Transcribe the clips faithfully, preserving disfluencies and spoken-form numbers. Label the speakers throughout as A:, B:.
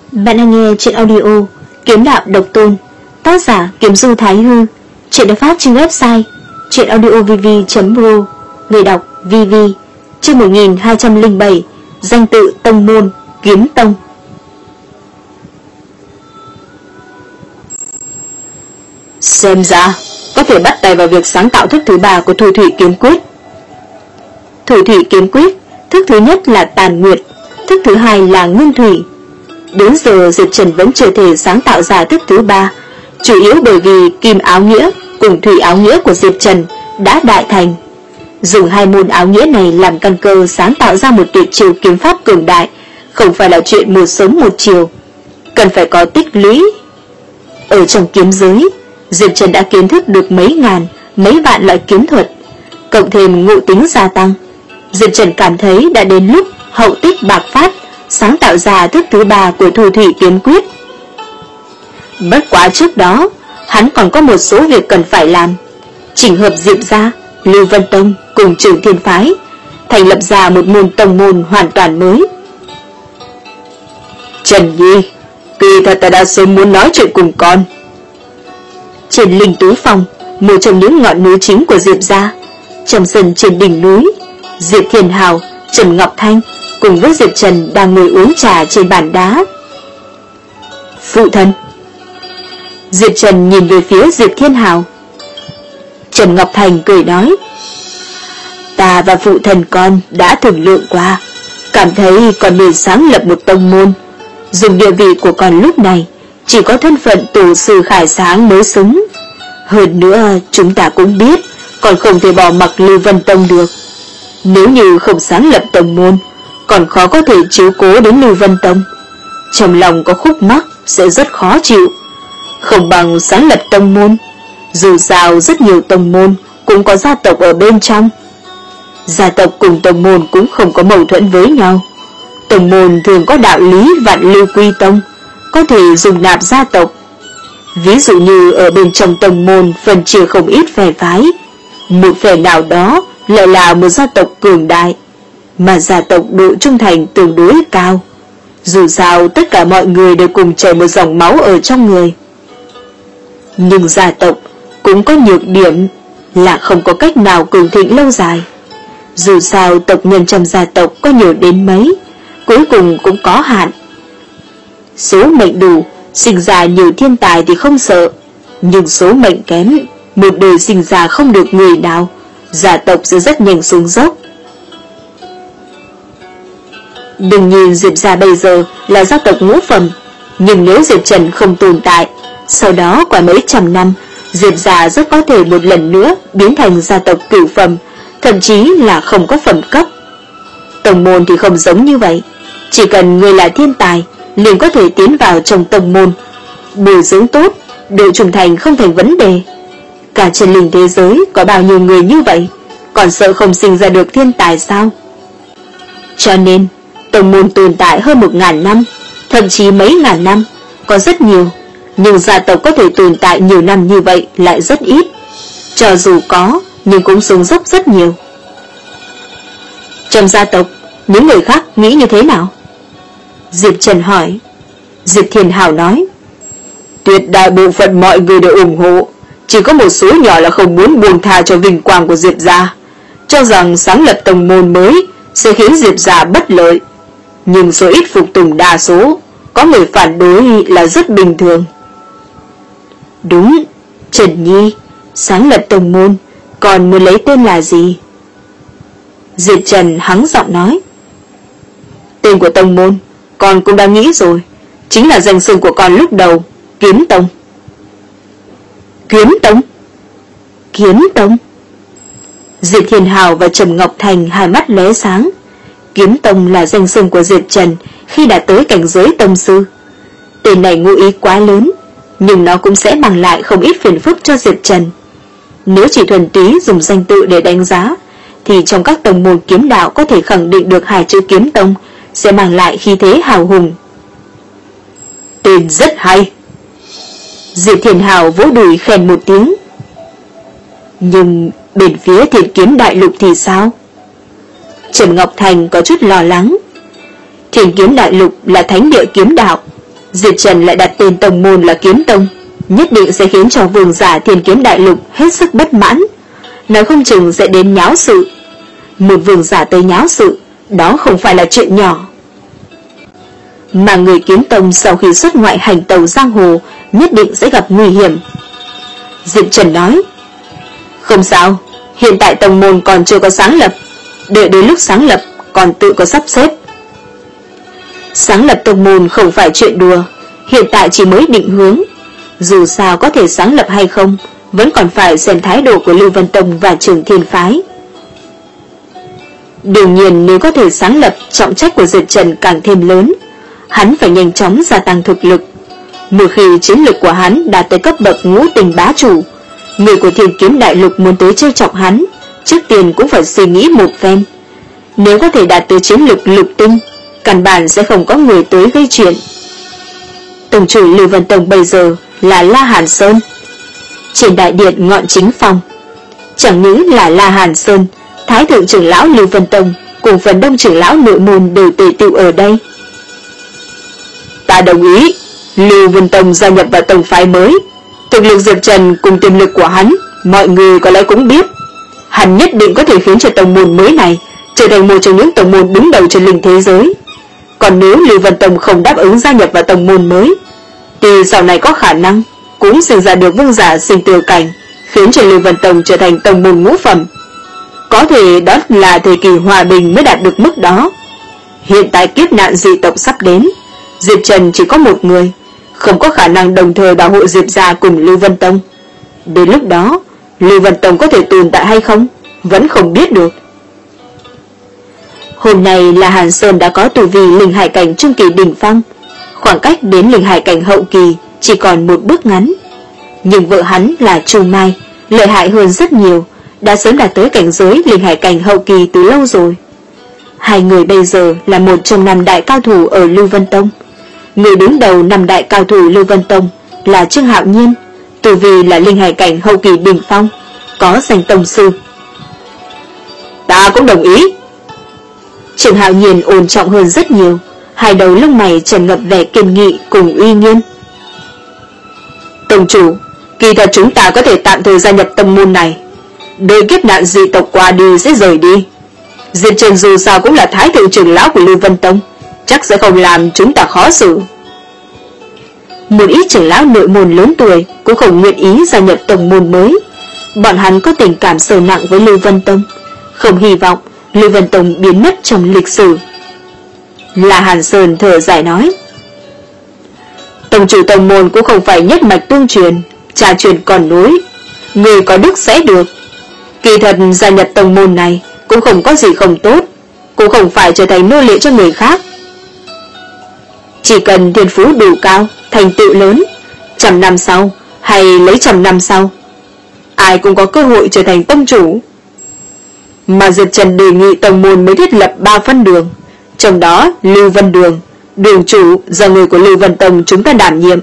A: Bạn đang nghe truyện audio Kiếm Đạo Độc Tôn, tác giả Kiếm Du Thái Hư. Truyện được phát trên website truyện audio v v chấm pro. Người đọc vê vê. Chương một nghìn hai trăm lẻ bảy. Danh tự tông môn Kiếm Tông.
B: Xem ra có thể bắt tay vào việc sáng tạo thức thứ ba của Thu Thủy Kiếm Quyết.
A: Thu Thủy Kiếm Quyết, thức thứ nhất là Tàn Nguyệt, thức thứ hai là Nguyên Thủy. Đến giờ Diệp Trần vẫn chưa thể sáng tạo ra thức thứ ba, chủ yếu bởi vì Kim Áo Nghĩa cùng Thủy Áo Nghĩa của Diệp Trần đã đại thành. Dùng hai môn áo nghĩa này làm căn cơ sáng tạo ra một tuyệt chiêu kiếm pháp cường đại, không phải là chuyện một sớm một chiều, cần phải có tích lũy. Ở trong kiếm giới, Diệp Trần đã kiến thức được mấy ngàn, mấy vạn loại kiếm thuật, cộng thêm ngộ tính gia tăng. Diệp Trần cảm thấy đã đến lúc hậu tích bạc phát, sáng tạo ra thức thứ ba của Thu Thủy Kiếm Quyết. Bất quá trước đó, hắn còn có một số việc cần phải làm: chỉnh hợp Diệp gia, Lưu Vân Tông cùng Trường Thiên Phái, thành lập ra một môn tông môn hoàn toàn mới.
B: Trần Nhi, kỳ thật ta đã sớm muốn nói chuyện cùng con.
A: Trên Linh Tú Phong, một trong những ngọn núi chính của Diệp gia, trong sân trên đỉnh núi, Diệp Thiên Hào, Trần Ngọc Thanh cùng với Diệp Trần đang ngồi uống trà trên bàn đá. Phụ thân. Diệp Trần nhìn về phía Diệp Thiên Hào. Trần Ngọc Thanh cười nói: Ta và phụ thân con đã thương lượng qua, cảm thấy con nên sáng lập một tông môn. Dùng địa vị của con lúc này, chỉ có thân phận tổ sư Khải Sáng mới xứng. Hơn nữa, chúng ta cũng biết còn không thể bỏ mặc Lưu Vân Tông được. Nếu như không sáng lập tông môn, còn khó có thể chiếu cố đến Lưu Vân Tông. Trong lòng có khúc mắc sẽ rất khó chịu. Không bằng sáng lập tông môn. Dù sao rất nhiều tông môn cũng có gia tộc ở bên trong. Gia tộc cùng tông môn cũng không có mâu thuẫn với nhau. Tông môn thường có đạo lý vạn lưu quy tông, có thể dùng nạp gia tộc. Ví dụ như ở bên trong tông môn phân chia không ít phe phái, một phe nào đó lại là một gia tộc cường đại, mà gia tộc độ trung thành tương đối cao. Dù sao tất cả mọi người đều cùng chảy một dòng máu ở trong người. Nhưng gia tộc cũng có nhược điểm là không có cách nào cường thịnh lâu dài. Dù sao tộc nhân trong gia tộc có nhiều đến mấy, cuối cùng cũng có hạn. Số mệnh đủ, sinh ra nhiều thiên tài thì không sợ, nhưng số mệnh kém, một đời sinh ra không được người nào, gia tộc sẽ rất nhanh xuống dốc. Đừng nhìn Diệp gia bây giờ là gia tộc ngũ phẩm, nhưng nếu Diệp Trần không tồn tại, sau đó qua mấy trăm năm, Diệp gia rất có thể một lần nữa biến thành gia tộc cửu phẩm, thậm chí là không có phẩm cấp. Tông môn thì không giống như vậy, chỉ cần người là thiên tài liền có thể tiến vào trong tông môn, bồi dưỡng tốt, độ trung thành không thành vấn đề. Cả trên linh thế giới có bao nhiêu người như vậy, còn sợ không sinh ra được thiên tài sao? Cho nên tông môn tồn tại hơn một ngàn năm, thậm chí mấy ngàn năm có rất nhiều, nhưng gia tộc có thể tồn tại nhiều năm như vậy lại rất ít. Cho dù có, nhưng cũng xuống dốc rất nhiều. Trong gia tộc, những người khác nghĩ như thế nào? Diệp Trần hỏi. Diệp Thiên Hào nói:
B: Tuyệt đại bộ phận mọi người đều ủng hộ, chỉ có một số nhỏ là không muốn buông tha cho vinh quang của Diệp gia, cho rằng sáng lập tông môn mới sẽ khiến Diệp gia bất lợi. Nhưng số ít phục tùng đa số, có người phản đối là rất bình thường.
A: Đúng, Trần Nhi, sáng lập tông môn, còn muốn lấy tên là gì? Diệp Trần hắng giọng nói:
B: Tên của tông môn con cũng đã nghĩ rồi, chính là danh xưng của con lúc đầu, Kiếm Tông.
A: Kiếm Tông? Kiếm Tông? Diệp Thiên Hào và Trầm Ngọc Thành hai mắt lóe sáng. Kiếm Tông là danh xưng của Diệp Trần khi đã tới cảnh giới tông sư. Tên này ngụ ý quá lớn, nhưng nó cũng sẽ mang lại không ít phiền phức cho Diệp Trần. Nếu chỉ thuần túy dùng danh tự để đánh giá, thì trong các tông môn kiếm đạo có thể khẳng định được hai chữ Kiếm Tông sẽ mang lại khí thế hào hùng.
B: Tên rất hay.
A: Diệp Thiên Hào vỗ đùi khen một tiếng. Nhưng bên phía Thiên Kiếm Đại Lục thì sao? Trần Ngọc Thành có chút lo lắng. Thiên Kiếm Đại Lục là thánh địa kiếm đạo, Diệp Trần lại đặt tên tông môn là Kiếm Tông, nhất định sẽ khiến cho vương giả Thiên Kiếm Đại Lục hết sức bất mãn, nói không chừng sẽ đến nháo sự. Một vương giả tới nháo sự, đó không phải là chuyện nhỏ. Mà người Kiếm Tông sau khi xuất ngoại hành tàu giang hồ nhất định sẽ gặp nguy hiểm. Diệp Trần nói, không sao, hiện tại tông môn còn chưa có sáng lập, đợi đến lúc sáng lập còn tự có sắp xếp. Sáng lập tông môn không phải chuyện đùa, hiện tại chỉ mới định hướng, dù sao có thể sáng lập hay không vẫn còn phải xem thái độ của Lưu Vân Tông và Trường Thiên Phái. Đương nhiên nếu có thể sáng lập, trọng trách của Diệp Trần càng thêm lớn, hắn phải nhanh chóng gia tăng thực lực. Một khi chiến lực của hắn đạt tới cấp bậc ngũ tình bá chủ, người của Thiên Kiếm Đại Lục muốn tới trêu chọc hắn, trước tiên cũng phải suy nghĩ một phen. Nếu có thể đạt tới chiến lực lục tinh, căn bản sẽ không có người tới gây chuyện. Tổng chủ Lưu Vân Tông bây giờ là La Hàn Sơn. Trên đại điện ngọn chính phòng, chẳng những là La Hàn Sơn, Thái thượng trưởng lão Lưu Vân Tông cùng phần đông trưởng lão nội môn đều tề tựu ở đây. Ta đồng ý Lưu Vân Tông gia nhập vào tông phái mới. Thực lực Diệp Trần cùng tiềm lực của hắn, mọi người có lẽ cũng biết. Hắn nhất định có thể khiến cho tông môn mới này trở thành một trong những tông môn đứng đầu trên linh thế giới. Còn nếu Lưu Vân Tông không đáp ứng gia nhập vào tông môn mới, thì sau này có khả năng cũng sinh ra được vương giả sinh tử cảnh, khiến cho Lưu Vân Tông trở thành tông môn ngũ phẩm. Có thể đó là thời kỳ hòa bình mới đạt được mức đó. Hiện tại kiếp nạn dị tộc sắp đến, Diệp Trần chỉ có một người, không có khả năng đồng thời bảo hộ Diệp gia cùng Lưu Vân Tông. Đến lúc đó, Lưu Vân Tông có thể tồn tại hay không, vẫn không biết được. Hôm nay là Hàn Sơn đã có tu vi linh hải cảnh trung kỳ đỉnh phong, khoảng cách đến linh hải cảnh hậu kỳ chỉ còn một bước ngắn. Nhưng vợ hắn là Chu Mai lợi hại hơn rất nhiều, đã sớm đạt tới cảnh giới linh hải cảnh hậu kỳ từ lâu rồi. Hai người bây giờ là một trong năm đại cao thủ ở Lưu Vân Tông. Người đứng đầu năm đại cao thủ Lưu Vân Tông là Trương Hạo Nhiên, tu vi là linh hải cảnh hậu kỳ đỉnh phong, có danh tông sư. Ta cũng đồng ý. Trương Hạo Nhiên ổn trọng hơn rất nhiều, hai đầu lông mày tràn ngập vẻ kiên nghị cùng uy nghiêm. Tông chủ, kỳ thật chúng ta có thể tạm thời gia nhập tông môn này, đợi kiếp nạn dị tộc qua đi sẽ rời đi. Diệp Trần dù sao cũng là thái thượng trưởng lão của Lưu Vân Tông, chắc sẽ không làm chúng ta khó xử. Một ít trưởng lão nội môn lớn tuổi cũng không nguyện ý gia nhập tông môn mới. Bọn hắn có tình cảm sâu nặng với Lưu Vân Tông, không hy vọng Lưu Vân Tông biến mất trong lịch sử. La Hàn Sơn thở dài nói, tông chủ tông môn cũng không phải nhất mạch tương truyền, cha truyền còn nối, người có đức sẽ được. Kỳ thật gia nhập tông môn này cũng không có gì không tốt, cũng không phải trở thành nô lệ cho người khác. Chỉ cần thiên phú đủ cao, thành tựu lớn, trăm năm sau hay lấy trăm năm sau, ai cũng có cơ hội trở thành tông chủ. Mà Diệp Trần đề nghị tông môn mới thiết lập ba phân đường, trong đó Lưu Vân Đường, đường chủ do người của Lưu Vân Tông chúng ta đảm nhiệm.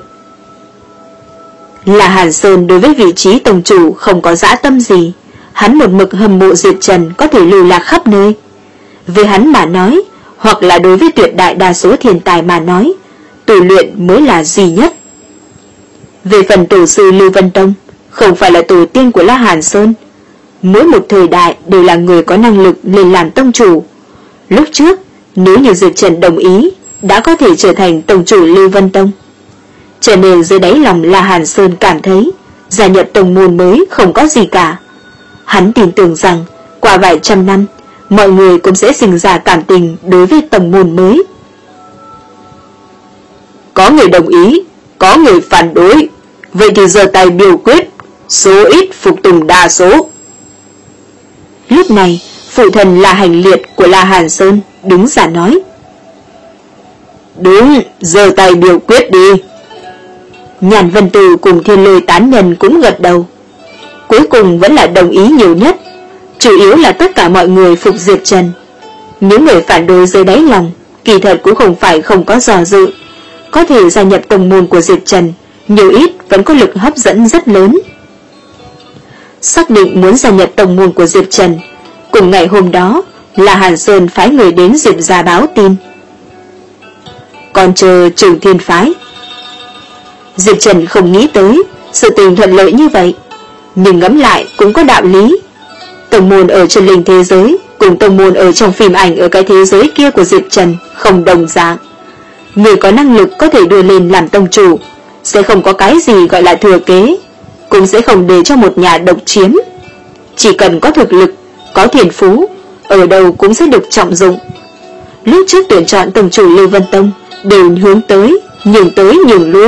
A: Là Hàn Sơn đối với vị trí tông chủ không có dã tâm gì, hắn một mực hâm mộ Diệp Trần có thể lưu lạc khắp nơi. Với hắn mà nói, hoặc là đối với tuyệt đại đa số thiên tài mà nói, tu luyện mới là duy nhất. Về phần tổ sư Lưu Vân Tông, không phải là tổ tiên của La Hàn Sơn, mỗi một thời đại đều là người có năng lực lên làm tông chủ. Lúc trước, nếu như Diệp Trần đồng ý, đã có thể trở thành tông chủ Lưu Vân Tông. Cho nên dưới đáy lòng La Hàn Sơn cảm thấy gia nhập tông môn mới không có gì cả. Hắn tin tưởng rằng qua vài trăm năm, mọi người cũng sẽ sinh ra cảm tình đối với tông môn mới. Có người đồng ý, có người phản đối, vậy thì giờ tay biểu quyết, số ít phục tùng đa số. Lúc này, phụ thần là Hành Liệt của La Hàn Sơn đứng ra nói, đúng, giờ tay biểu quyết đi. Nhàn Vân Tử cùng Thiên Lôi tán nhân cũng gật đầu. Cuối cùng vẫn là đồng ý nhiều nhất, chủ yếu là tất cả mọi người phục Diệp Trần. Những người phản đối dưới đáy lòng kỳ thật cũng không phải không có dò dự, có thể gia nhập tông môn của Diệp Trần, nhiều ít vẫn có lực hấp dẫn rất lớn. Xác định muốn gia nhập tông môn của Diệp Trần, cùng ngày hôm đó là Hàn Sơn phái người đến Diệp gia báo tin. Còn chờ Trường Thiên phái, Diệp Trần không nghĩ tới sự tình thuận lợi như vậy, nhưng ngẫm lại cũng có đạo lý. Tông môn ở chân linh thế giới cùng tông môn ở trong phim ảnh ở cái thế giới kia của Diệp Trần không đồng dạng. Người có năng lực có thể đưa lên làm tông chủ, sẽ không có cái gì gọi là thừa kế, cũng sẽ không để cho một nhà độc chiếm. Chỉ cần có thực lực, có thiên phú, ở đâu cũng sẽ được trọng dụng. Lúc trước tuyển chọn tông chủ Lưu Vân Tông đều hướng tới, nhường tới nhường lui.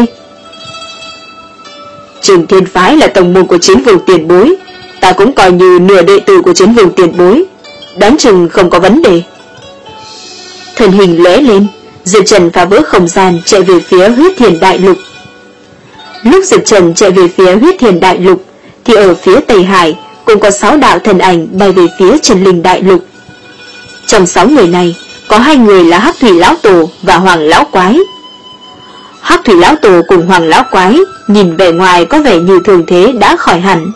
A: Trường Thiên Phái là tông môn của Chiến Vương tiền bối, ta cũng coi như nửa đệ tử của Chiến Vương tiền bối, đoán chừng không có vấn đề. Thân hình lóe lên, Diệp Trần phá vỡ không gian chạy về phía Huyết Thiền Đại Lục. Lúc Diệp Trần chạy về phía Huyết Thiền Đại Lục thì ở phía Tây Hải cũng có sáu đạo thần ảnh bay về phía Chân Linh Đại Lục. Trong sáu người này có hai người là Hắc Thủy Lão Tổ và Hoàng Lão Quái. Hắc Thủy Lão Tổ cùng Hoàng Lão Quái nhìn vẻ ngoài có vẻ như thường thế đã khỏi hẳn.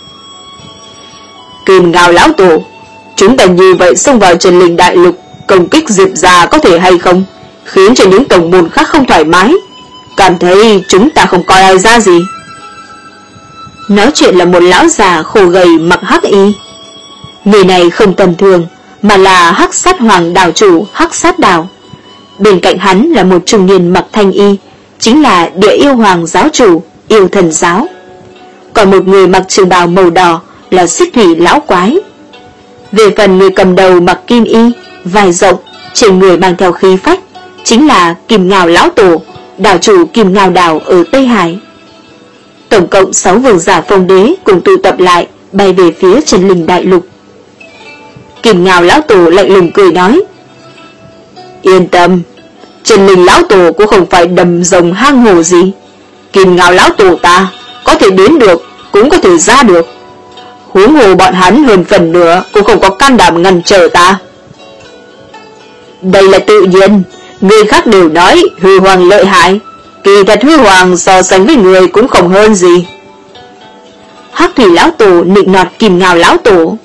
A: Kim Ngao Lão Tổ, chúng ta như vậy xông vào Chân Linh Đại Lục công kích Diệp gia có thể hay không, khiến cho những tổng môn khác không thoải mái, cảm thấy chúng ta không coi ai ra gì. Nói chuyện là một lão già khô gầy mặc hắc y. Người này không tầm thường, mà là Hắc Sát Hoàng đảo chủ Hắc Sát Đảo. Bên cạnh hắn là một trung niên mặc thanh y, chính là Địa Yêu Hoàng giáo chủ Yêu Thần giáo. Còn một người mặc trường bào màu đỏ là Xích Thủy Lão Quái. Về phần người cầm đầu mặc kim y, vai rộng, trên người mang theo khí phách, chính là Kim Ngao Lão Tổ, đảo chủ Kim Ngao đảo ở Tây Hải. Tổng cộng sáu vương giả phong đế cùng tụ tập lại bay về phía Chân Linh Đại Lục. Kim Ngao Lão Tổ lạnh lùng cười nói: Yên tâm, Chân Linh Lão Tổ cũng không phải đầm rồng hang hồ gì. Kim Ngao Lão Tổ ta có thể đến được, cũng có thể ra được. Huống hồ bọn hắn hơn phần nữa cũng không có can đảm ngăn trở ta. Đây là tự nhiên, người khác đều nói Hư Hoàng lợi hại, kỳ thật Hư Hoàng so sánh với người cũng không hơn gì. Hắc Thủy Lão Tổ nịnh nọt Kim Ngao Lão Tổ.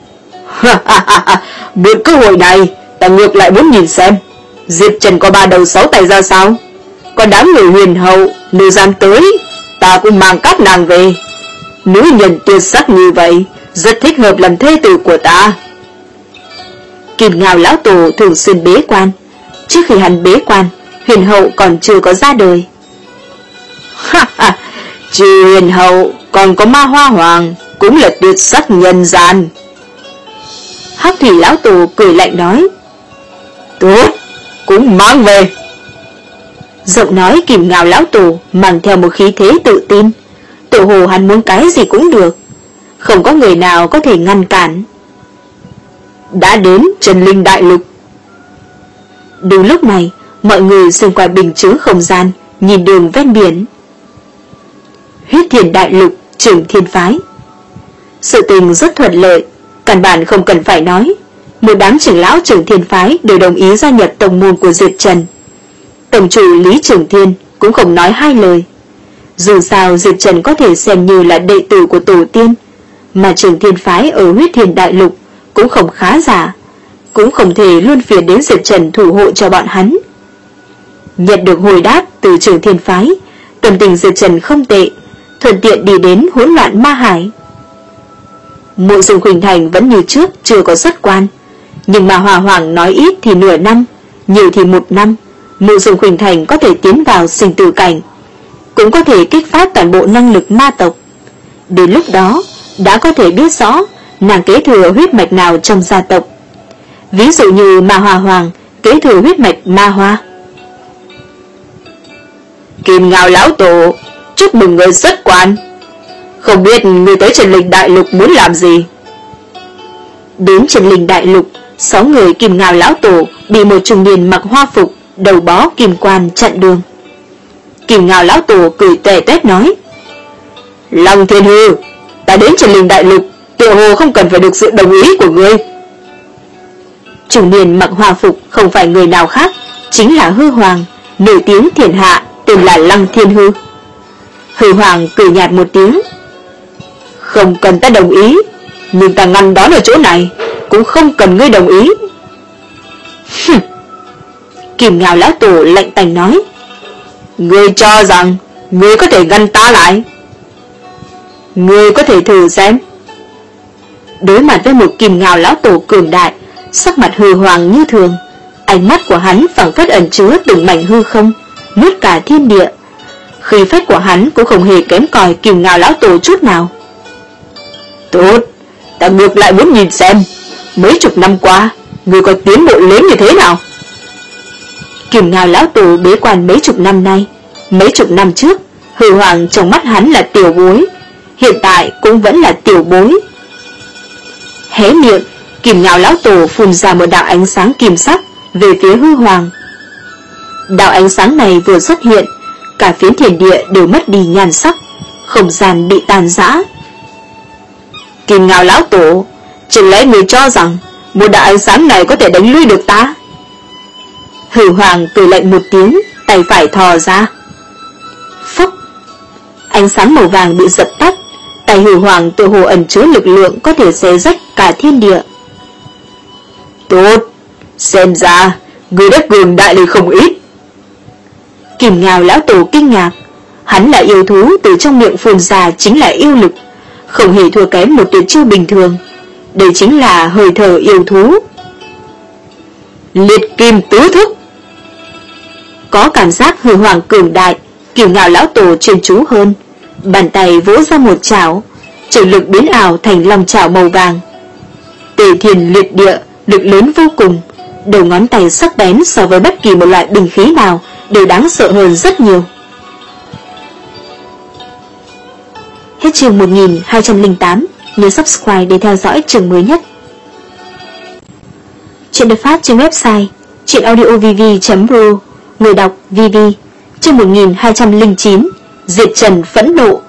A: Được cơ hội này, ta ngược lại muốn nhìn xem Diệp Trần có ba đầu sáu tay ra sao. Có đám người huyền hậu, nếu dám tới, ta cũng mang các nàng về. Nữ nhân tuyệt sắc như vậy, rất thích hợp làm thê tử của ta. Kim Ngao Lão Tổ thường xuyên bế quan. Trước khi hắn bế quan, huyền hậu còn chưa có ra đời. Trừ huyền hậu, còn có Ma Hoa Hoàng, cũng là tuyệt sắc nhân gian. Hắc Thủy Lão Tổ cười lạnh nói: Tốt, cũng mang về. Giọng nói Kim Ngao Lão Tổ mang theo một khí thế tự tin, tự hồ hắn muốn cái gì cũng được, không có người nào có thể ngăn cản. Đã đến Chân Linh Đại Lục. Đúng lúc này, mọi người xuyên qua bình chướng không gian, nhìn đường ven biển. Huyết Thiền Đại Lục, Trường Thiên Phái. Sự tình rất thuận lợi, căn bản không cần phải nói. Một đám trưởng lão Trường Thiên Phái đều đồng ý gia nhập tông môn của Diệp Trần. Tổng chủ Lý Trường Thiên cũng không nói hai lời. Dù sao Diệp Trần có thể xem như là đệ tử của tổ tiên, mà Trường Thiên Phái ở Huyết Thiền Đại Lục cũng không khá giả, cũng không thể luôn phiền đến Diệp Trần thủ hộ cho bọn hắn. Nhận được hồi đáp từ Trường Thiên Phái, tâm tình Diệp Trần không tệ, thuận tiện đi đến hỗn loạn ma hải. Mộ Dung Khuynh Thành vẫn như trước chưa có xuất quan, nhưng mà Hòa Hoàng nói ít thì nửa năm, nhiều thì một năm, Mộ Dung Khuynh Thành có thể tiến vào sinh tử cảnh, cũng có thể kích phát toàn bộ năng lực ma tộc. Đến lúc đó đã có thể biết rõ nàng kế thừa huyết mạch nào trong gia tộc. Ví dụ như Ma Hoa Hoàng kế thừa huyết mạch Ma Hoa. Kim Ngao Lão Tổ, chúc mừng người xuất quan. Không biết người tới Chân Linh Đại Lục muốn làm gì? Đến Chân Linh Đại Lục, sáu người Kim Ngao Lão Tổ bị một trung niên mặc hoa phục, đầu bó kim quan chặn đường. Kim Ngao Lão Tổ cười tè tét nói: Long Thiên Hư, ta đến Chân Linh Đại Lục, tựa hồ không cần phải được sự đồng ý của ngươi. Trung niên mặc hoa phục không phải người nào khác, chính là Hư Hoàng, nổi tiếng thiên hạ, tên là Lăng Thiên Hư. Hư Hoàng cười nhạt một tiếng: Không cần ta đồng ý, nhưng ta ngăn đón ở chỗ này, cũng không cần ngươi đồng ý. Kim Ngao Lão Tổ lạnh tành nói: Ngươi cho rằng
B: Ngươi có thể ngăn ta lại. Ngươi có thể thử xem. Đối mặt với một Kim Ngao lão tổ cường đại, sắc mặt hư hoàng như thường, ánh mắt của hắn phảng phất ẩn chứa từng mảnh hư không, nuốt cả thiên địa. Khí phách của hắn cũng không hề kém cỏi Kim Ngao lão tổ chút nào. Tốt, ta ngược lại muốn nhìn xem, mấy chục năm qua, ngươi có tiến bộ lớn như thế nào? Kim Ngao lão tổ bế quan mấy chục năm nay, mấy chục năm trước, hư hoàng trong mắt hắn là tiểu bối, hiện tại cũng vẫn là tiểu bối. Hé miệng, Kim Ngao lão tổ phun ra một đạo ánh sáng kim sắc về phía hư hoàng. Đạo ánh sáng này vừa xuất hiện, cả phiến thiên địa đều mất đi nhan sắc, không gian bị tàn rã. Kim Ngao lão tổ, chẳng lẽ người cho rằng một đạo ánh sáng này có thể đánh lui được ta? Hư hoàng cười lạnh một tiếng, tay phải thò ra. Phốc! Ánh sáng màu vàng bị dập tắt, tay hư hoàng tự hồ ẩn chứa lực lượng có thể xé rách cả thiên địa. Tốt, xem ra người đã cường đại lên không ít. Kim Ngao lão tổ kinh ngạc, hắn là yêu thú, từ trong miệng phun ra chính là yêu lực, không hề thua kém một tuyệt chiêu bình thường. Đây chính là hơi thở yêu thú. Liệt kim tứ thức. Có cảm giác hư hoàng cường đại, Kim Ngao lão tổ chuyên chú hơn, bàn tay vỗ ra một chảo, trợ lực biến ảo thành long chảo màu vàng. Tề thiên liệt địa, lực lớn vô cùng, đầu ngón tay sắc bén so với bất kỳ một loại binh khí nào đều đáng sợ hơn rất nhiều. Hết chương một nghìn hai trăm lẻ tám, nhớ subscribe để theo dõi chương mới nhất. Chuyện được phát trên website truyệnaudiovv chấm ro, người đọc vê vê. Chương một nghìn hai trăm lẻ chín, Diệt Trần phẫn nộ.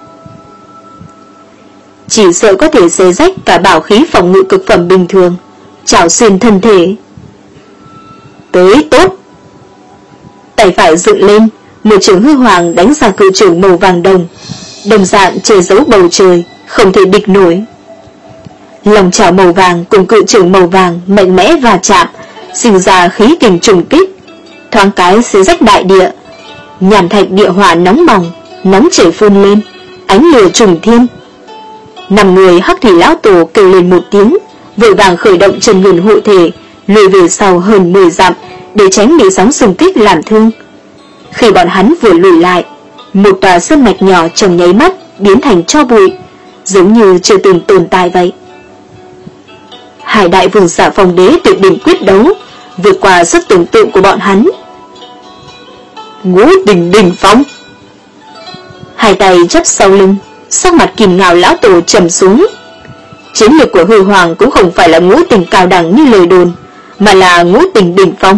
B: Chỉ sợ có thể xé rách cả bảo khí phòng ngự cực phẩm bình thường, chảo xuyên thân thể. Tới tốt. Tay phải dựng lên, một trường hư hoàng đánh ra cự trường màu vàng đồng, đồng dạng che giấu bầu trời, không thể địch nổi. Lòng chảo màu vàng cùng cự trường màu vàng mạnh mẽ va chạm, sinh ra khí kình trùng kích, thoáng cái xé rách đại địa. Nhàn thạch địa hỏa nóng bỏng, nóng chảy phun lên, ánh lửa trùng thiên. Năm người Hắc Thủy lão tổ kêu lên một tiếng, vội vàng khởi động chân nguyên hộ thể, lùi về sau hơn mười dặm để tránh bị sóng xung kích làm thương. Khi bọn hắn vừa lùi lại, một tòa sơn mạch nhỏ trong nháy mắt biến thành tro bụi, giống như chưa từng tồn tại vậy. Hải đại vương Xà Phong Đế tuyệt đỉnh quyết đấu, vượt qua sức tưởng tượng của bọn hắn. Ngũ Tình Đỉnh Phong. Hai tay chắp sau lưng, sắc mặt Kim Ngao lão tổ trầm xuống. Chiến lược của hư hoàng cũng không phải là ngũ tình cao đẳng như lời đồn, mà là ngũ tình đỉnh phong.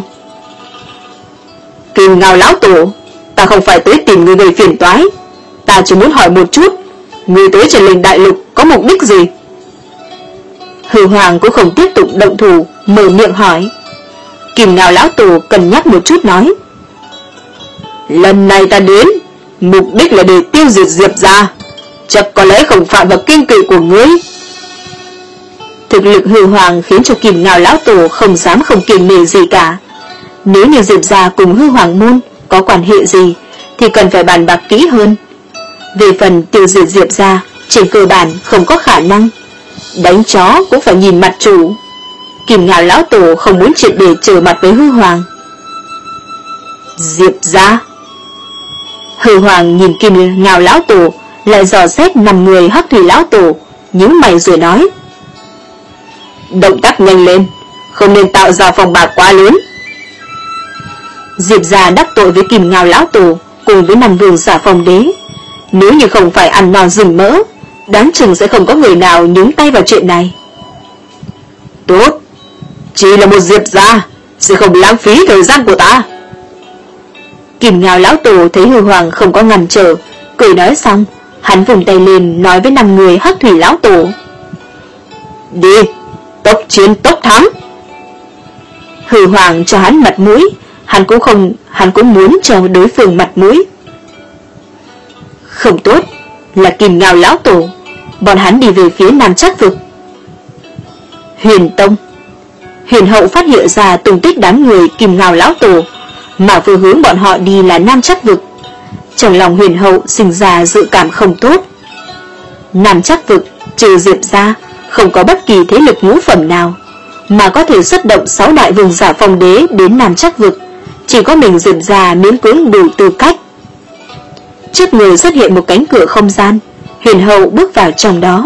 B: Kim Ngao lão tổ, ta không phải tới tìm người gây phiền toái, ta chỉ muốn hỏi một chút, người tới Trần Linh Đại Lục có mục đích gì? Hư hoàng cũng không tiếp tục động thủ, mở miệng hỏi. Kim Ngao lão tổ cân nhắc một chút nói: lần này ta đến, mục đích là để tiêu diệt Diệp gia, chắc có lẽ không phạm vào kiêng kỵ của ngươi. Thực lực hư hoàng khiến cho Kim Ngao lão tổ không dám không kiêng nể gì cả. Nếu như Diệp gia cùng hư hoàng môn có quan hệ gì thì cần phải bàn bạc kỹ hơn. Về phần tiêu diệt Diệp gia, trên cơ bản không có khả năng. Đánh chó cũng phải nhìn mặt chủ. Kim Ngao lão tổ không muốn triệt để trở mặt với hư hoàng. Diệp gia. Hư hoàng nhìn Kim Ngao lão tổ, lại dò xét năm người Hắc Thủy lão tổ, nhíu mày rồi nói: động tác nhanh lên, không nên tạo ra phòng bạc quá lớn. Diệp gia đắc tội với Kim Ngao lão tổ cùng với năm vương Xà Phong Đế, nếu như không phải ăn no rừng mỡ, đáng chừng sẽ không có người nào nhúng tay vào chuyện này. Tốt, chỉ là một Diệp gia, sẽ không lãng phí thời gian của ta. Kim Ngao lão tổ thấy hư hoàng không có ngăn trở, cười nói xong, hắn vùng tay lên nói với năm người Hắc Thủy lão tổ: đi, tốc chiến tốc thắng. Hư hoàng cho hắn mặt mũi, hắn cũng không, hắn cũng muốn cho đối phương mặt mũi. Không tốt, là Kim Ngao lão tổ. Bọn hắn đi về phía Nam Trác vực. Huyền Tông. Huyền hậu phát hiện ra tung tích đám người Kim Ngao lão tổ, mà vừa hướng bọn họ đi là Nam Trác vực.
A: Trong lòng Huyền Hậu sinh ra dự cảm không tốt. Nam Trắc Vực trừ Diệp gia, không có bất kỳ thế lực ngũ phẩm nào mà có thể xuất động sáu đại vương giả phong đế đến Nam Trắc Vực, chỉ có mình Diệp gia miễn cưỡng đủ tư cách. Trước người xuất hiện một cánh cửa không gian, Huyền Hậu bước vào trong đó.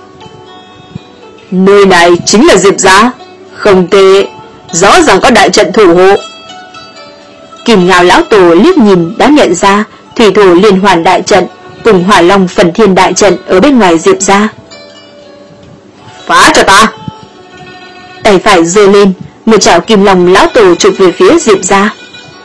B: Nơi này chính là Diệp gia, không tệ, rõ ràng có đại trận thủ hộ.
A: Kim Ngao lão tổ liếc nhìn đã nhận ra thủy thủ liên hoàn đại trận cùng Hỏa Long phần thiên đại trận ở bên ngoài Diệp gia.
B: Phá cho ta!
A: Tay phải giơ lên, một chảo Kim Long lão tổ chụp về phía Diệp gia.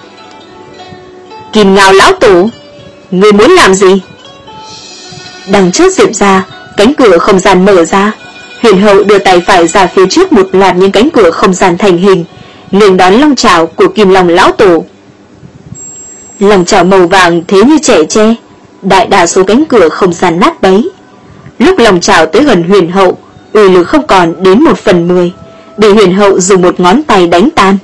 A: Kim Ngao lão tổ, ngươi muốn làm gì? Đằng trước Diệp gia, cánh cửa không gian mở ra. Huyền Hậu đưa tay phải ra phía trước một loạt những cánh cửa không gian thành hình, nghênh đón long chảo của Kim Long lão tổ. Long chảo màu vàng thế như trẻ tre, đại đa số cánh cửa không gian nát bấy. Lúc long chảo tới gần Huyền Hậu, uy lực không còn đến một phần mười, bị Huyền Hậu dùng một ngón tay đánh tan.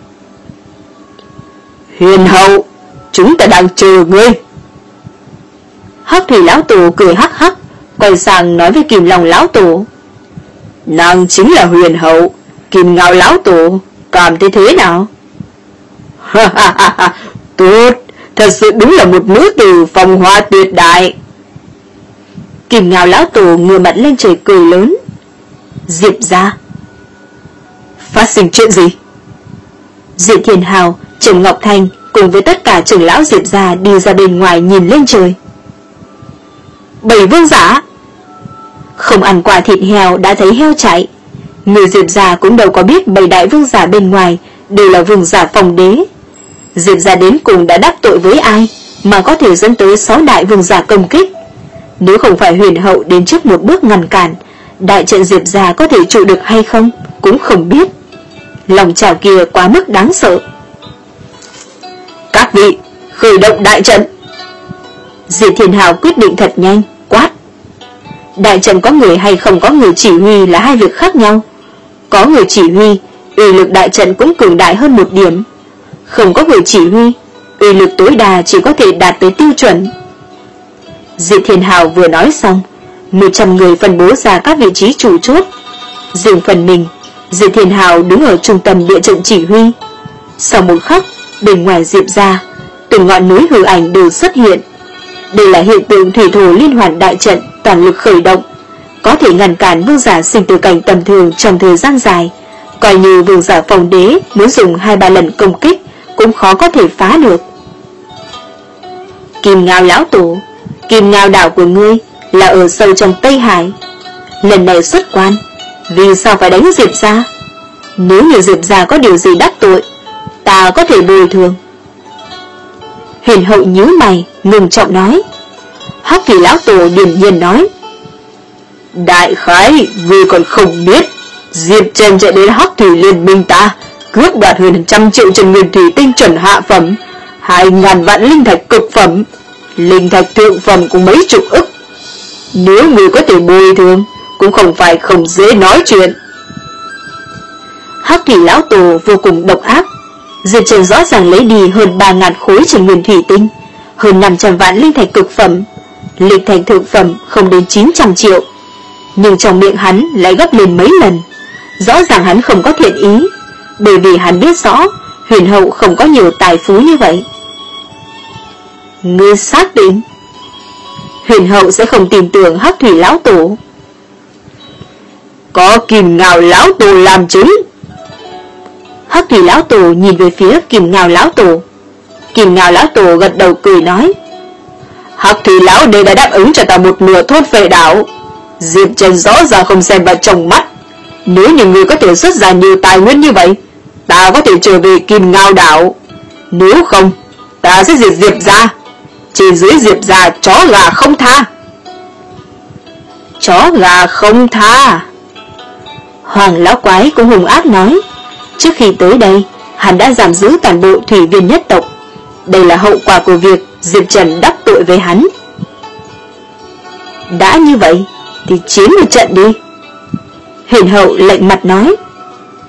B: Huyền Hậu, chúng ta đang chờ ngươi.
A: Hắc Thủy lão tổ cười hắc hắc, quay sang nói với Kim Long lão tổ.
B: Nàng chính là Huyền Hậu, Kim Ngao lão tổ, cảm thấy thế nào? Ha ha ha ha, tốt, thật sự đúng là một nữ tử phong hoa tuyệt đại.
A: Kim Ngao lão tổ ngửa mặt lên trời cười lớn. Diệp gia.
B: Phát sinh chuyện gì?
A: Diệp Thiên Hào, Trầm Ngọc Thanh cùng với tất cả trưởng lão Diệp gia đi ra bên ngoài nhìn lên trời.
B: Bảy vương giả.
A: Không ăn qua thịt heo đã thấy heo chạy. Người Diệp gia cũng đâu có biết bảy đại vương giả bên ngoài đều là vương giả phong đế. Diệp gia đến cùng đã đắc tội với ai mà có thể dẫn tới sáu đại vương giả công kích? Nếu không phải Huyền Hậu đến trước một bước ngăn cản, đại trận Diệp gia có thể trụ được hay không cũng không biết. Lòng chảo kia quá mức đáng sợ.
B: Các vị, khởi động đại trận.
A: Diệp Thiên Hào quyết định thật nhanh, quát. Đại trận có người hay không có người chỉ huy là hai việc khác nhau. Có người chỉ huy, uy lực đại trận cũng cường đại hơn một điểm. Không có người chỉ huy, uy lực tối đa chỉ có thể đạt tới tiêu chuẩn. Diệp Thiên Hào vừa nói xong, một trăm người phân bố ra các vị trí chủ chốt. Riêng phần mình, Diệp Thiên Hào đứng ở trung tâm địa trận chỉ huy. Sau một khắc, bên ngoài Diệp gia, từng ngọn núi hư ảnh đều xuất hiện. Đây là hiện tượng thủy thổ liên hoàn đại trận toàn lực khởi động, có thể ngăn cản vương giả sinh tử cảnh tầm thường trong thời gian dài. Coi như vương giả phong đế muốn dùng hai ba lần công kích cũng khó có thể phá được. Kim Ngao lão tổ, Kim Ngao đảo của ngươi là ở sâu trong Tây Hải. Lần này xuất quan, vì sao phải đánh Diệp gia? Nếu như Diệp gia có điều gì đắc tội, ta có thể bồi thường. Huyền Hậu nhíu mày, ngừng trọng nói. Hắc Thủy lão tổ điềm nhiên nói.
B: Đại khái, ngươi còn không biết, Diệp Trần chạy đến Hắc Thủy liên minh ta, cướp đoạt hơn trăm triệu trần nguyên thủy tinh chuẩn hạ phẩm, hai ngàn vạn linh thạch cực phẩm, linh thạch thượng phẩm cũng mấy chục ức. Nếu ngươi có thể bồi thường, cũng không phải không dễ nói chuyện.
A: Hắc Thủy lão tổ vô cùng độc ác. Diệp Trần rõ ràng lấy đi hơn ba ngàn khối trần nguyên thủy tinh, hơn năm trăm vạn linh thạch cực phẩm, linh thạch thượng phẩm không đến chín trăm triệu. Nhưng trong miệng hắn lại gấp lên mấy lần. Rõ ràng hắn không có thiện ý, bởi vì hắn biết rõ Huyền Hậu không có nhiều tài phú như vậy. Ngươi xác định Huyền Hậu sẽ không tin tưởng Hắc Thủy lão tổ?
B: Có Kim Ngao lão tổ làm chứng.
A: Hắc Thủy lão tổ nhìn về phía Kim Ngao lão tổ. Kim Ngao lão tổ gật đầu cười nói.
B: Hắc Thủy lão đệ đã đáp ứng cho ta một nửa thôn phệ đảo. Diệp Trần rõ ràng không xem vào trong mắt. Nếu như người có thể xuất ra nhiều tài nguyên như vậy, ta có thể trở về Kim Ngao đảo. Nếu không, ta sẽ diệt Diệp gia. Trên dưới Diệp gia chó gà không tha.
A: Chó gà không tha. Hoàng lão quái cũng hùng ác nói. Trước khi tới đây, hắn đã giảm giữ toàn bộ thủy viên nhất tộc. Đây là hậu quả của việc Diệp Trần đắc tội với hắn. Đã như vậy thì chiến một trận đi. Huyền Hậu lạnh mặt nói.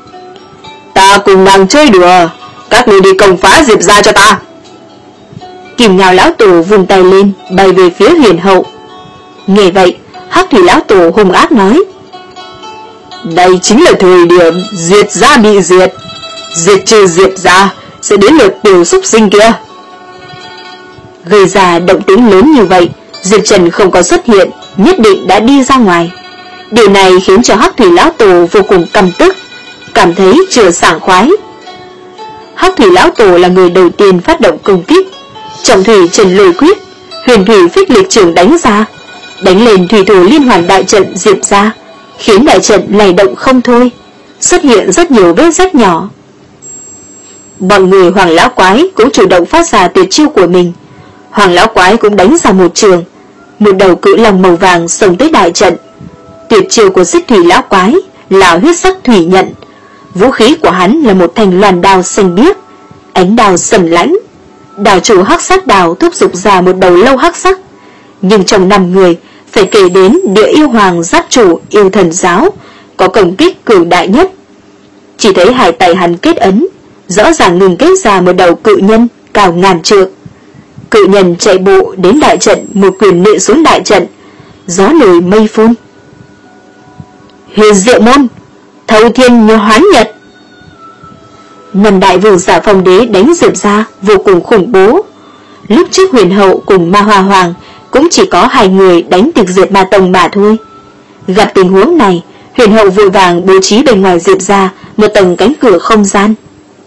B: Ta cùng nàng chơi đùa, các người đi công phá Diệp gia cho ta.
A: Kim Ngao lão tổ vung tay lên, bay về phía Huyền Hậu. Nghe vậy, Hắc Thủy lão tổ hung ác nói:
B: đây chính là thời điểm Diệp gia bị diệt. Diệt trừ Diệp gia sẽ đến lượt tiểu súc sinh kia.
A: Gây ra động tĩnh lớn như vậy, Diệp Trần không có xuất hiện, nhất định đã đi ra ngoài. Điều này khiến cho Hắc Thủy lão tổ vô cùng căm tức, cảm thấy chưa sảng khoái. Hắc Thủy lão tổ là người đầu tiên phát động công kích. Trọng thủy Trần Lôi Quyết, Huyền thủy Phích Lịch Trường đánh ra, đánh lên thủy thủ liên hoàn đại trận Diệp gia, khiến đại trận lay động không thôi, xuất hiện rất nhiều vết rách nhỏ. Bọn người Hoàng lão quái cũng chủ động phát ra tuyệt chiêu của mình. Hoàng lão quái cũng đánh ra một trường, một đầu cự long màu vàng xông tới đại trận. Tuyệt chiêu của Xích Thủy lão quái là huyết sắc thủy nhận. Vũ khí của hắn là một thanh loan đao xanh biếc, ánh đao sầm lãnh. Đào chủ hắc sắc đào thúc giục ra một đầu lâu hắc sắc. Nhưng trong năm người phải kể đến địa yêu hoàng giáp chủ yêu thần giáo có công kích cường đại nhất. Chỉ thấy hai tay hắn kết ấn, rõ ràng ngừng kết ra một đầu cự nhân cao ngàn trượng. Cự nhân chạy bộ đến đại trận, một quyền nện xuống đại trận, gió nổi mây phun. Huyền Diệu môn, thâu thiên như hoán nhật. Năm đại vương giả phong đế đánh Diệp gia vô cùng khủng bố. Lúc trước Huyền Hậu cùng Ma Hoa Hoàng cũng chỉ có hai người đánh tiệc Diệp Ma Tông mà thôi. Gặp tình huống này, Huyền Hậu vội vàng bố trí bên ngoài Diệp gia một tầng cánh cửa không gian.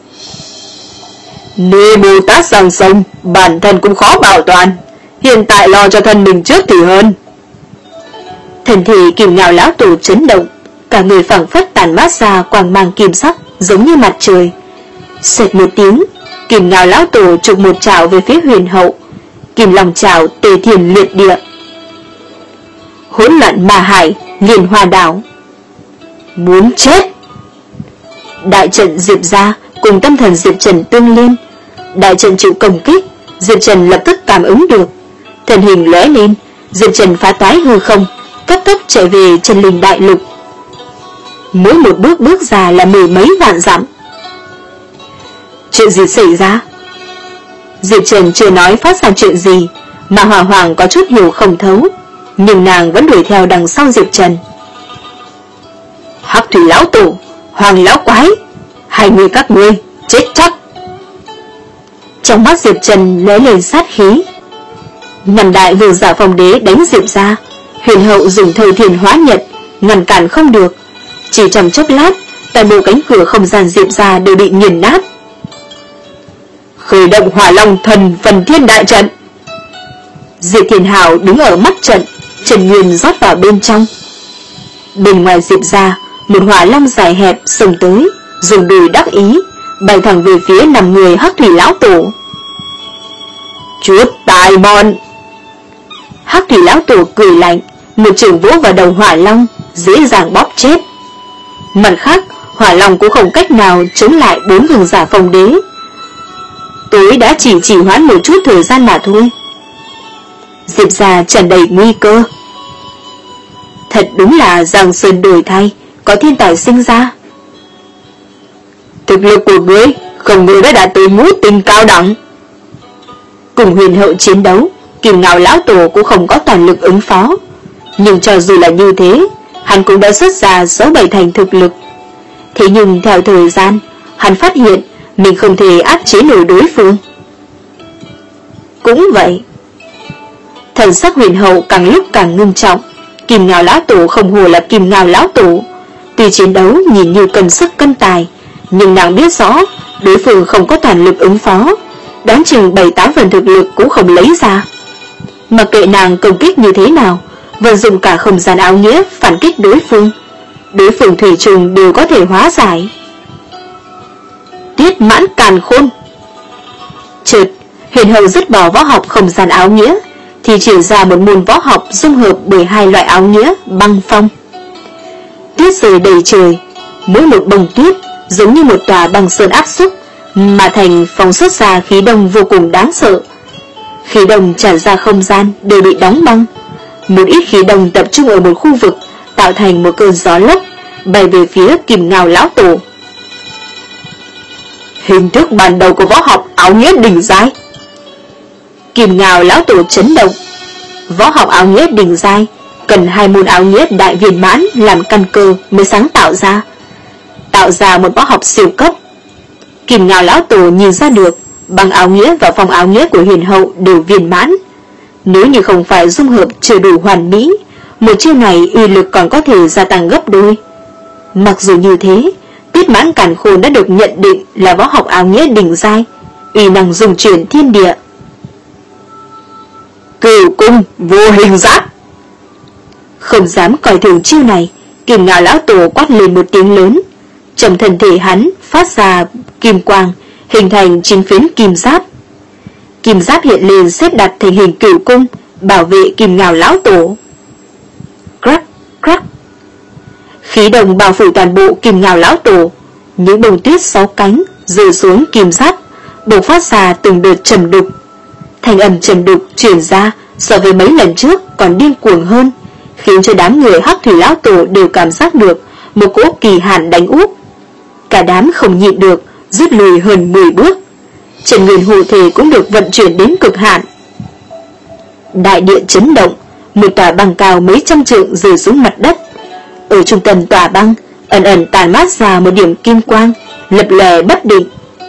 B: Nê Bồ Tát sang sông, bản thân cũng khó bảo toàn, hiện tại lo cho thân mình trước thì hơn.
A: Thần thể Kim Ngao lão tổ chấn động, cả người phảng phất tàn mát ra quang mang kim sắc giống như mặt trời. Xẹt một tiếng, Kim Ngao lão tổ chụp một chảo về phía Huyền Hậu, Kim Long chảo tề thiền liệt địa. Hỗn loạn ma hải, liền hoa đảo. Muốn chết. Đại trận Diệp gia cùng tâm thần Diệp Trần tương liên. Đại trận chịu công kích, Diệp Trần lập tức cảm ứng được, thân hình lóe lên, Diệp Trần phá toái hư không, cấp tốc chạy về Chân Linh đại lục. Mỗi một bước bước ra là mười mấy vạn dặm. Chuyện gì xảy ra? Diệp Trần chưa nói phát sinh chuyện gì, mà Hỏa Hoàng có chút hiểu không thấu, nhưng nàng vẫn đuổi theo đằng sau Diệp Trần.
B: Hắc Thủy lão tổ, Hoàng lão quái, hai người các ngươi chết chắc.
A: Trong mắt Diệp Trần lóe lên sát khí. Năm đại vương giả phong đế đánh Diệp gia, Huyền Hậu dùng thời thiền hóa nhật ngăn cản không được, chỉ trong chốc lát toàn bộ cánh cửa không gian Diệp gia đều bị nghiền nát.
B: Khởi động Hỏa Long Thần Phần Thiên đại trận.
A: Diệp Thiên Hào đứng ở mắt trận, Trần Nguyên rót vào bên trong. Bên ngoài Diệp gia, một hỏa long dài hẹp xông tới, dùng đùi đắc ý bay thẳng về phía năm người Hắc Thủy lão tổ.
B: Chút tài mọn.
A: Hắc Thủy lão tổ cười lạnh, một chưởng vỗ vào đầu hỏa long, dễ dàng bóp chết. Mặt khác, hỏa long cũng không cách nào chống lại bốn vương giả phong đế. Tối đã chỉ chỉ hoãn một chút thời gian mà thôi. Diệp gia tràn đầy nguy cơ. Thật đúng là Giang Sơn đổi thay, có thiên tài sinh ra.
B: Thực lực của ngươi không ngờ đã đạt tới ngũ tinh cao đẳng.
A: Cùng Huyền Hậu chiến đấu, Kim Ngao lão tổ cũng không có toàn lực ứng phó. Nhưng cho dù là như thế, hắn cũng đã xuất ra sáu bảy thành thực lực. Thế nhưng theo thời gian, hắn phát hiện mình không thể áp chế nổi đối phương. Cũng vậy, thần sắc Huyền Hậu càng lúc càng ngưng trọng. Kim Ngao lão tổ không hổ là Kim Ngao lão tổ, tuy chiến đấu nhìn như cân sức cân tài, nhưng nàng biết rõ đối phương không có toàn lực ứng phó, đoán chừng bảy tám phần thực lực cũng không lấy ra. Mặc kệ nàng công kích như thế nào, vẫn dùng cả không gian áo nghĩa phản kích đối phương, đối phương thủy trùng đều có thể hóa giải. Tiết mãn càn khôn. Chợt, Huyền Hậu dứt bỏ võ học không gian áo nghĩa, thì triển ra một môn võ học dung hợp bởi hai loại áo nghĩa băng phong. Tuyết rơi đầy trời, mỗi một bông tuyết giống như một tòa băng sơn áp xúc, mà thành phóng xuất ra khí đông vô cùng đáng sợ. Khí đông tràn ra không gian đều bị đóng băng. Một ít khí đông tập trung ở một khu vực, tạo thành một cơn gió lốc bay về phía Kim Ngao lão tổ.
B: Hình thức ban đầu của võ học áo nghĩa đỉnh giai.
A: Kim Ngao lão tổ chấn động. Võ học áo nghĩa đỉnh giai cần hai môn áo nghĩa đại viên mãn làm căn cơ mới sáng tạo ra, tạo ra một võ học siêu cấp. Kim Ngao lão tổ nhìn ra được bằng áo nghĩa và phong áo nghĩa của huyền hậu đều viên mãn. Nếu như không phải dung hợp chưa đủ hoàn mỹ, một chiêu này uy lực còn có thể gia tăng gấp đôi. Mặc dù như thế, Tuyết Mãn Càn Khôn đã được nhận định là võ học áo nghĩa đỉnh giai, uy năng dung chuyển thiên địa.
B: Cửu cung vô hình giáp.
A: Không dám coi thường chiêu này, Kim Ngao lão tổ quát lên một tiếng lớn. Trong thân thể hắn phát ra kim quang, hình thành chín phiến kim giáp. Kim giáp hiện lên xếp đặt thành hình cửu cung, bảo vệ Kim Ngao lão tổ. Crack, crack. Khí đồng bao phủ toàn bộ Kim Ngao lão tổ, những bông tuyết sáu cánh rơi xuống kim giáp, bộc phát ra từng đợt trầm đục. Thanh âm trầm đục truyền ra so với mấy lần trước còn điên cuồng hơn, khiến cho đám người Hắc Thủy lão tổ đều cảm giác được một cỗ kỳ hạn đánh úp. Cả đám không nhịn được, rút lùi hơn mười bước. Trần Nguyên hộ thể cũng được vận chuyển đến cực hạn. Đại địa chấn động, một tòa băng cao mấy trăm trượng rơi xuống mặt đất. Ở trung tâm tòa băng, ẩn ẩn tàn mát ra một điểm kim quang, lập lè bất định.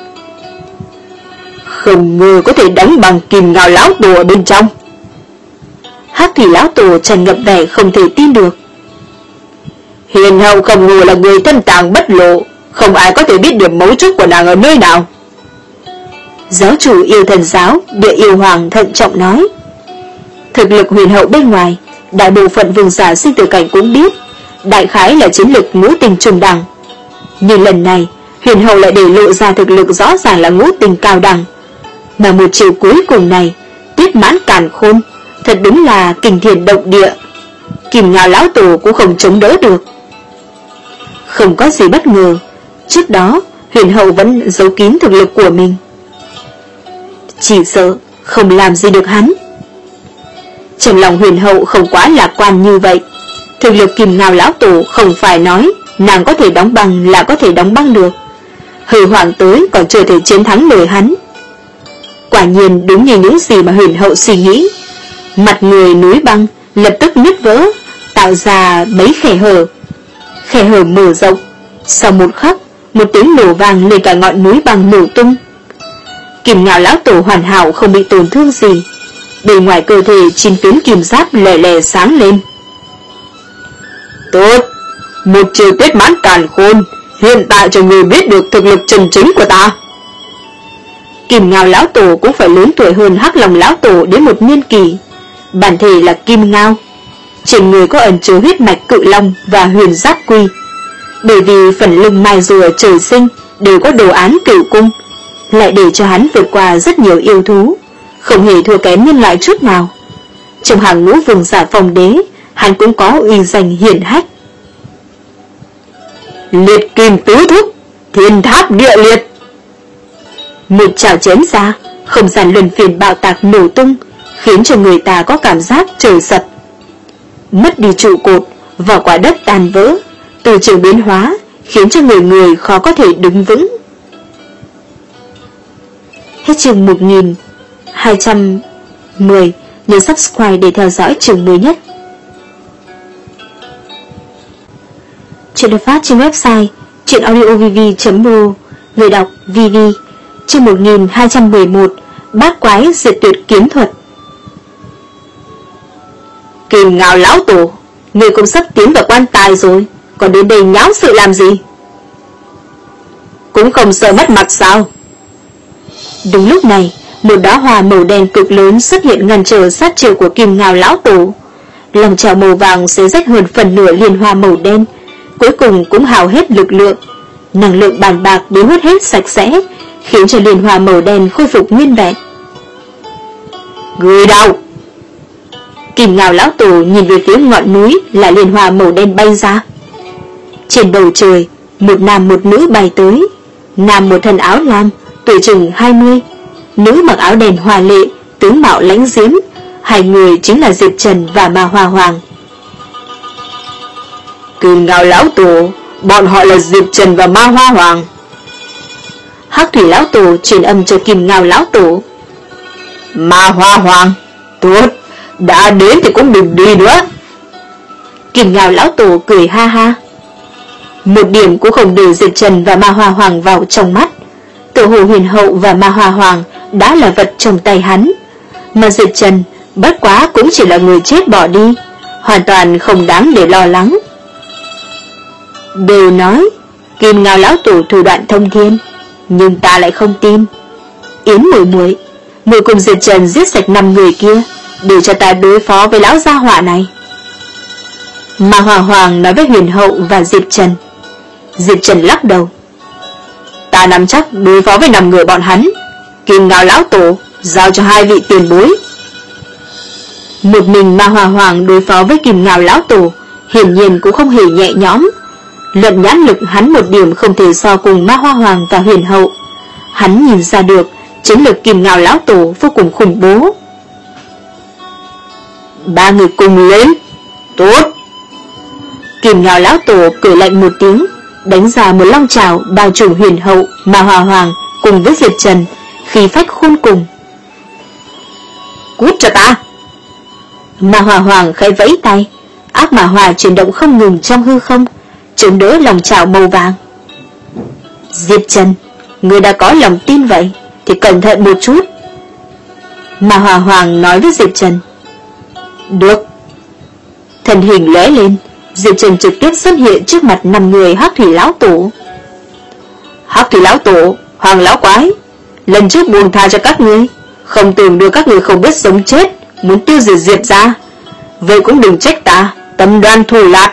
B: Không ngờ có thể đánh bằng Kim Ngao lão tổ ở bên trong.
A: Hắc Thủy lão tổ tràn ngập vẻ không thể tin được.
B: Hiền hậu không ngờ là người thân tàng bất lộ, không ai có thể biết được mấu chốt của nàng ở nơi nào.
A: Giáo chủ yêu thần giáo Địa Yêu Hoàng thận trọng nói. Thực lực huyền hậu bên ngoài, đại bộ phận vương giả sinh tử cảnh cũng biết, đại khái là chiến lực ngũ tình trùng đẳng. Nhưng lần này, huyền hậu lại để lộ ra thực lực rõ ràng là ngũ tình cao đẳng. Mà một chiều cuối cùng này, Tuyết Mãn Càn Khôn, thật đúng là kinh thiên động địa. Kim Ngao lão tổ cũng không chống đỡ được. Không có gì bất ngờ, trước đó huyền hậu vẫn giấu kín thực lực của mình. Chỉ sợ không làm gì được hắn. Trong lòng huyền hậu không quá lạc quan như vậy. Thực lực Kim Ngao lão tổ không phải nói nàng có thể đóng băng là có thể đóng băng được. Hơi hoàng tới còn chưa thể chiến thắng nổi hắn. Quả nhiên đúng như những gì mà huyền hậu suy nghĩ. Mặt người núi băng lập tức nứt vỡ, tạo ra mấy khe hở. Khe hở mở rộng, sau một khắc, một tiếng nổ vang lên cả ngọn núi băng nổ tung. Kim Ngao lão tổ hoàn hảo không bị tổn thương gì. Bên ngoài cơ thể chín phiến kim giáp lè lè sáng lên.
B: Tốt, một chiều Tuyết Mãn Càn Khôn, hiện tại cho người biết được thực lực chân chính của ta.
A: Kim Ngao lão tổ cũng phải lớn tuổi hơn Hắc Long lão tổ đến một niên kỳ. Bản thể là Kim Ngao, trên người có ẩn chứa huyết mạch cự long và huyền giáp quy. Bởi vì phần lưng mai rùa trời sinh đều có đồ án cửu cung, lại để cho hắn vượt qua rất nhiều yêu thú, không hề thua kém nhân loại chút nào. Trong hàng ngũ vương giả phong đế, hắn cũng có uy danh hiển hách.
B: Liệt kim tứ thúc, thiên tháp địa liệt.
A: Một chảo chém ra, không gian luân phiền bạo tạc nổ tung, khiến cho người ta có cảm giác trời sập. Mất đi trụ cột, vỏ quả đất tan vỡ, từ trường biến hóa, khiến cho người người khó có thể đứng vững. Hết chương một nghìn hai trăm mười, nhớ subscribe để theo dõi chương mới nhất. Chuyện được phát trên website truyệnaudiovv chấm ro, người đọc vê vê. Chương một nghìn hai trăm mười một, bát quái diệt tuyệt kiếm thuật.
B: Kim Ngao lão tổ, người cũng sắp tiến vào quan tài rồi, còn đến đây nháo sự làm gì? Cũng không sợ mất mặt sao?
A: Đúng lúc này, một đóa hoa màu đen cực lớn xuất hiện ngăn trở sát chiêu của Kim Ngao lão tổ. Lòng chảo màu vàng xé rách hơn phần nửa liên hoa màu đen, cuối cùng cũng hao hết lực lượng. Năng lượng bàn bạc biến hút hết sạch sẽ, khiến cho liên hoa màu đen khôi phục nguyên vẹn.
B: Người đâu?
A: Kim Ngao lão tổ nhìn về phía ngọn núi là liên hoa màu đen bay ra. Trên bầu trời, một nam một nữ bay tới. Nam một thân áo lam, tuổi chừng hai mươi, nữ mặc áo đen hoa lệ, tướng mạo lãnh diễm. Hai người chính là Diệp Trần và Ma Hoa Hoàng.
B: Kim Ngao lão tổ, bọn họ là Diệp Trần và Ma Hoa Hoàng.
A: Hắc Thủy lão tổ truyền âm cho Kim Ngao lão tổ.
B: Ma Hoa Hoàng, tốt, đã đến thì cũng đừng đi nữa.
A: Kim Ngao lão tổ cười ha ha. Một điểm cũng không để Diệp Trần và Ma Hoa Hoàng vào trong mắt. Tự hồ Huyền Hậu và Ma Hoa Hoàng đã là vật trong tay hắn, mà Diệp Trần bất quá cũng chỉ là người chết bỏ đi, hoàn toàn không đáng để lo lắng. Đều nói Kim Ngao lão tổ thủ đoạn thông thiên, nhưng ta lại không tin. Yến muội muội, muội cùng Diệp Trần giết sạch năm người kia, để cho ta đối phó với lão gia họa này. Ma Hoa Hoàng nói với Huyền Hậu và Diệp Trần. Diệp Trần lắc đầu. Ta nắm chắc đối phó với năm người bọn hắn. Kim Ngao lão tổ giao cho hai vị tiền bối. Một mình Ma Hoa Hoàng đối phó với Kim Ngao lão tổ hiển nhiên cũng không hề nhẹ nhõm. Luận nhãn lực hắn một điểm không thể so cùng Ma Hoa Hoàng và Huyền Hậu. Hắn nhìn ra được chiến lực Kim Ngao lão tổ vô cùng khủng bố. Ba người cùng lên. Tốt. Kim Ngao lão tổ cười lạnh một tiếng, đánh ra một long trảo bao trùm Huyền Hậu, Ma Hoa Hoàng cùng với Diệp Trần, khí phách khôn cùng. Cút cho ta. Ma Hoa Hoàng khẽ vẫy tay, ác ma hỏa chuyển động không ngừng trong hư không, chống đỡ lòng trảo màu vàng. Diệp Trần, người đã có lòng tin vậy thì cẩn thận một chút. Ma Hoa Hoàng nói với Diệp Trần. Được. Thân hình lóe lên, Diệp Trần trực tiếp xuất hiện trước mặt năm người Hắc Thủy lão tổ. Hắc Thủy lão tổ, Hoàng lão quái, lần trước buông tha cho các ngươi, không tưởng được các ngươi không biết sống chết, muốn tiêu diệt Diệp gia. Vậy cũng đừng trách ta tâm đoan thù lạt.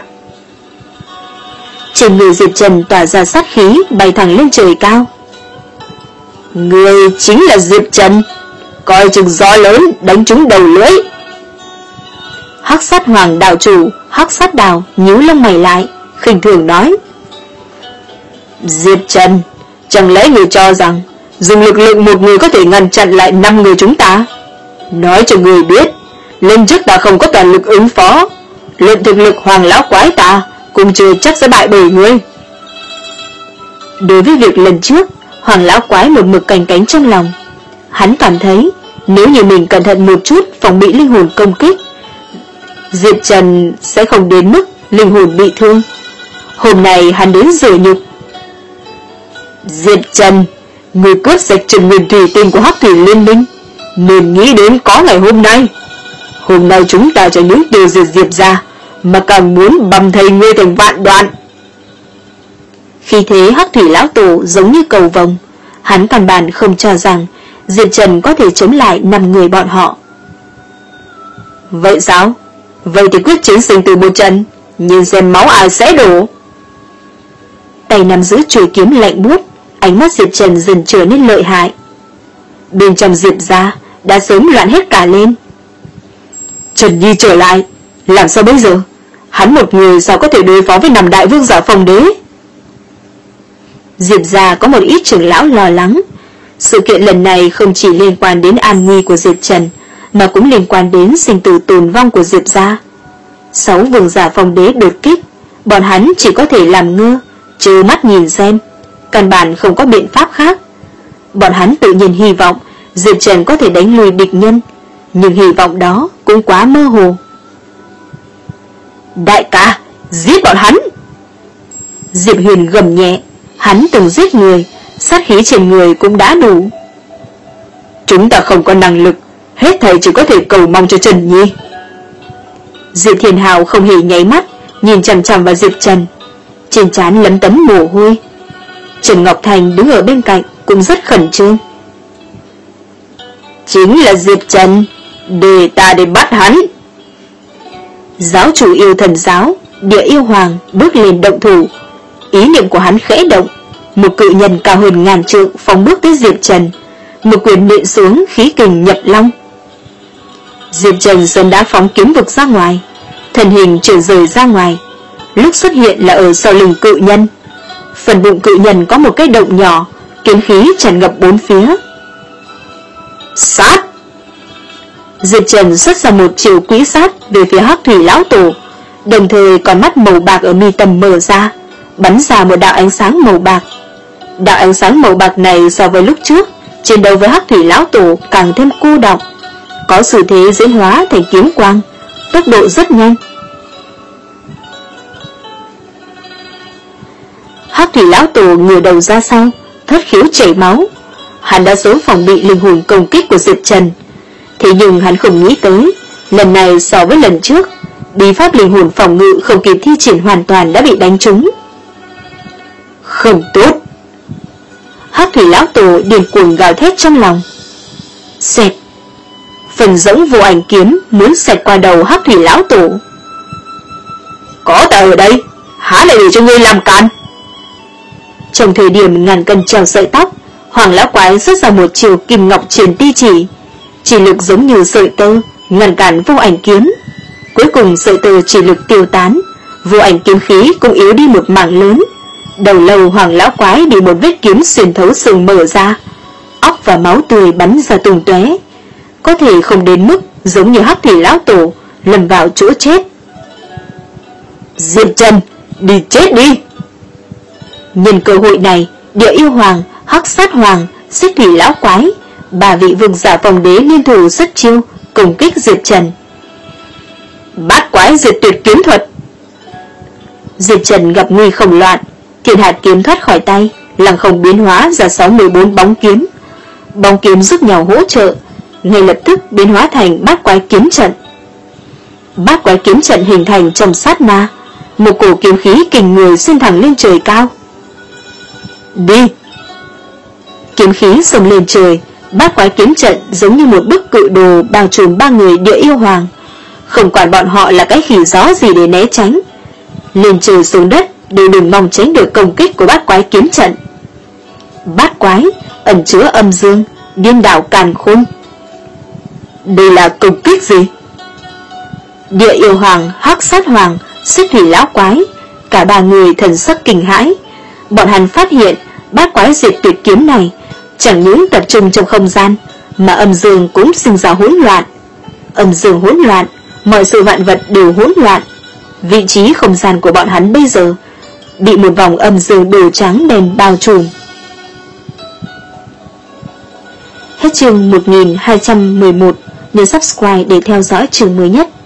A: Trên người Diệp Trần tỏa ra sát khí, bay thẳng lên trời cao. Người chính là Diệp Trần, coi chừng gió lớn đánh trúng đầu lưỡi. Hắc Sát Hoàng đạo chủ Hắc Sát Đào nhíu lông mày lại, khinh thường nói. Diệp Trần, chẳng lẽ người cho rằng dùng lực lượng một người có thể ngăn chặn lại năm người chúng ta? Nói cho người biết, lần trước ta không có toàn lực ứng phó, luận thực lực Hoàng lão quái ta cũng chưa chắc sẽ bại bởi ngươi. Đối với việc lần trước, Hoàng lão quái một mực canh cánh trong lòng. Hắn cảm thấy nếu như mình cẩn thận một chút phòng bị linh hồn công kích, Diệp Trần sẽ không đến mức linh hồn bị thương. Hôm nay hắn đến rửa nhục. Diệp Trần, người cướp sạch Trần Nguyên Thủy Tinh của Hắc Thủy Liên Minh, nên nghĩ đến có ngày hôm nay. Hôm nay chúng ta chẳng những tiêu diệt Diệp gia, mà càng muốn bầm thây ngươi thành vạn đoạn. Khi thế Hắc Thủy lão tổ giống như cầu vồng, hắn căn bản không cho rằng Diệp Trần có thể chống lại năm người bọn họ. Vậy sao? Vậy thì quyết chiến sinh từ một trận, nhìn xem máu ai sẽ đổ. Tay nắm giữ chuôi kiếm lạnh buốt, ánh mắt Diệp Trần dần trở nên lợi hại. Bên trong Diệp gia đã sớm loạn hết cả lên. Trần Nhi trở lại, làm sao bây giờ? Hắn một người sao có thể đối phó với năm đại vương giả Phong Đế? Diệp gia có một ít trưởng lão lo lắng. Sự kiện lần này không chỉ liên quan đến an nguy của Diệp Trần, mà cũng liên quan đến sinh tử tồn vong của Diệp gia. Sáu vương giả Phong Đế đột kích, bọn hắn chỉ có thể làm ngơ, trơ mắt nhìn xem, căn bản không có biện pháp khác. Bọn hắn tự nhiên hy vọng Diệp Trần có thể đánh lùi địch nhân, nhưng hy vọng đó cũng quá mơ hồ. Đại ca, giết bọn hắn! Diệp Huyền gầm nhẹ, hắn từng giết người, sát khí trên người cũng đã đủ. Chúng ta không có năng lực, hết thảy chỉ có thể cầu mong cho Trần Nhi. Diệp Thiên Hào không hề nháy mắt, nhìn chằm chằm vào Diệp Trần, trên trán lấm tấm mồ hôi. Trần Ngọc Thành đứng ở bên cạnh cũng rất khẩn trương. Chính là Diệp Trần, để ta để bắt hắn. Giáo chủ yêu thần giáo, Địa Yêu Hoàng bước lên động thủ. Ý niệm của hắn khẽ động, một cự nhân cao hơn ngàn trượng phóng bước tới Diệp Trần, một quyền nện xuống khí kình nhập long. Diệp Trần sớm đã phóng kiếm vực ra ngoài, thân hình chuyển rời ra ngoài, lúc xuất hiện là ở sau lưng cự nhân. Phần bụng cự nhân có một cái động nhỏ, kiếm khí tràn ngập bốn phía. Sát! Diệp Trần xuất ra một chiều quỹ sát về phía Hắc Thủy lão tổ, đồng thời con mắt màu bạc ở mi tâm mở ra, bắn ra một đạo ánh sáng màu bạc. Đạo ánh sáng màu bạc này so với lúc trước chiến đấu với Hắc Thủy lão tổ càng thêm cô đọng, có xu thế diễn hóa thành kiếm quang, tốc độ rất nhanh. Hắc thủy lão tổ ngửa đầu ra sau, thất khiếu chảy máu. Hắn đã sớm phòng bị linh hồn công kích của Diệp Trần, thế nhưng hắn không nghĩ tới lần này so với lần trước, bí pháp linh hồn phòng ngự không kịp thi triển hoàn toàn đã bị đánh trúng. Không tốt! Hắc thủy lão tổ điên cuồng gào thét trong lòng. Xẹt! Phần rỗng vô ảnh kiếm muốn xẹt qua đầu Hắc thủy lão tổ. Có ta ở đây, há lại để cho ngươi làm càn? Trong thời điểm ngàn cân treo sợi tóc, Hoàng lão quái xuất ra một chiều kim ngọc triển ti chỉ, chỉ lực giống như sợi tơ ngăn cản vô ảnh kiếm. Cuối cùng sợi tơ chỉ lực tiêu tán, vô ảnh kiếm khí cũng yếu đi một mảng lớn. Đầu lâu Hoàng lão quái bị một vết kiếm xuyên thấu xương mở ra, óc và máu tươi bắn ra tung tóe. Có thể không đến mức giống như Hắc thủy lão tổ lầm vào chỗ chết. Diệp Trần, đi chết đi! Nhân cơ hội này, Địa Yêu Hoàng, Hắc Sát Hoàng, Xích Thủy lão quái, ba vị vương giả phòng đế liên thủ xuất chiêu công kích Diệp Trần. Bát quái diệt tuyệt kiếm thuật. Diệp Trần gặp nguy không loạn, thiên hạt kiếm thoát khỏi tay, lăng không biến hóa ra sáu mươi bốn bóng kiếm. Bóng kiếm giúp nhau hỗ trợ, ngay lập tức biến hóa thành bát quái kiếm trận. Bát quái kiếm trận hình thành trong sát na, một cổ kiếm khí kình người xuyên thẳng lên trời cao. Đi! Kiếm khí xông lên trời, bát quái kiếm trận giống như một bức cự đồ bao trùm ba người Địa Yêu Hoàng, không quản bọn họ là cái khỉ gió gì để né tránh. Lên trời xuống đất đều đừng mong tránh được công kích của bát quái kiếm trận. Bát quái ẩn chứa âm dương, điên đảo càn khôn. Đây là công kích gì? Địa Yêu Hoàng, Hắc Sát Hoàng, Xích Thủy lão quái, cả ba người thần sắc kinh hãi. Bọn hắn phát hiện bát quái diệt tuyệt kiếm này chẳng những tập trung trong không gian, mà âm dương cũng sinh ra hỗn loạn. Âm dương hỗn loạn, mọi sự vạn vật đều hỗn loạn. Vị trí không gian của bọn hắn bây giờ bị một vòng âm dương đồ trắng đen bao trùm. Hết chương một nghìn hai trăm mười một. Nhớ subscribe để theo dõi chương mới nhất.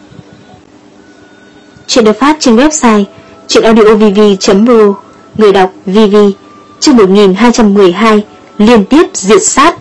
A: Chuyện được phát trên website truyện audio v v chấm r o. Người đọc vê vê. Chương một nghìn hai trăm mười hai. Liên tiếp diệt sát.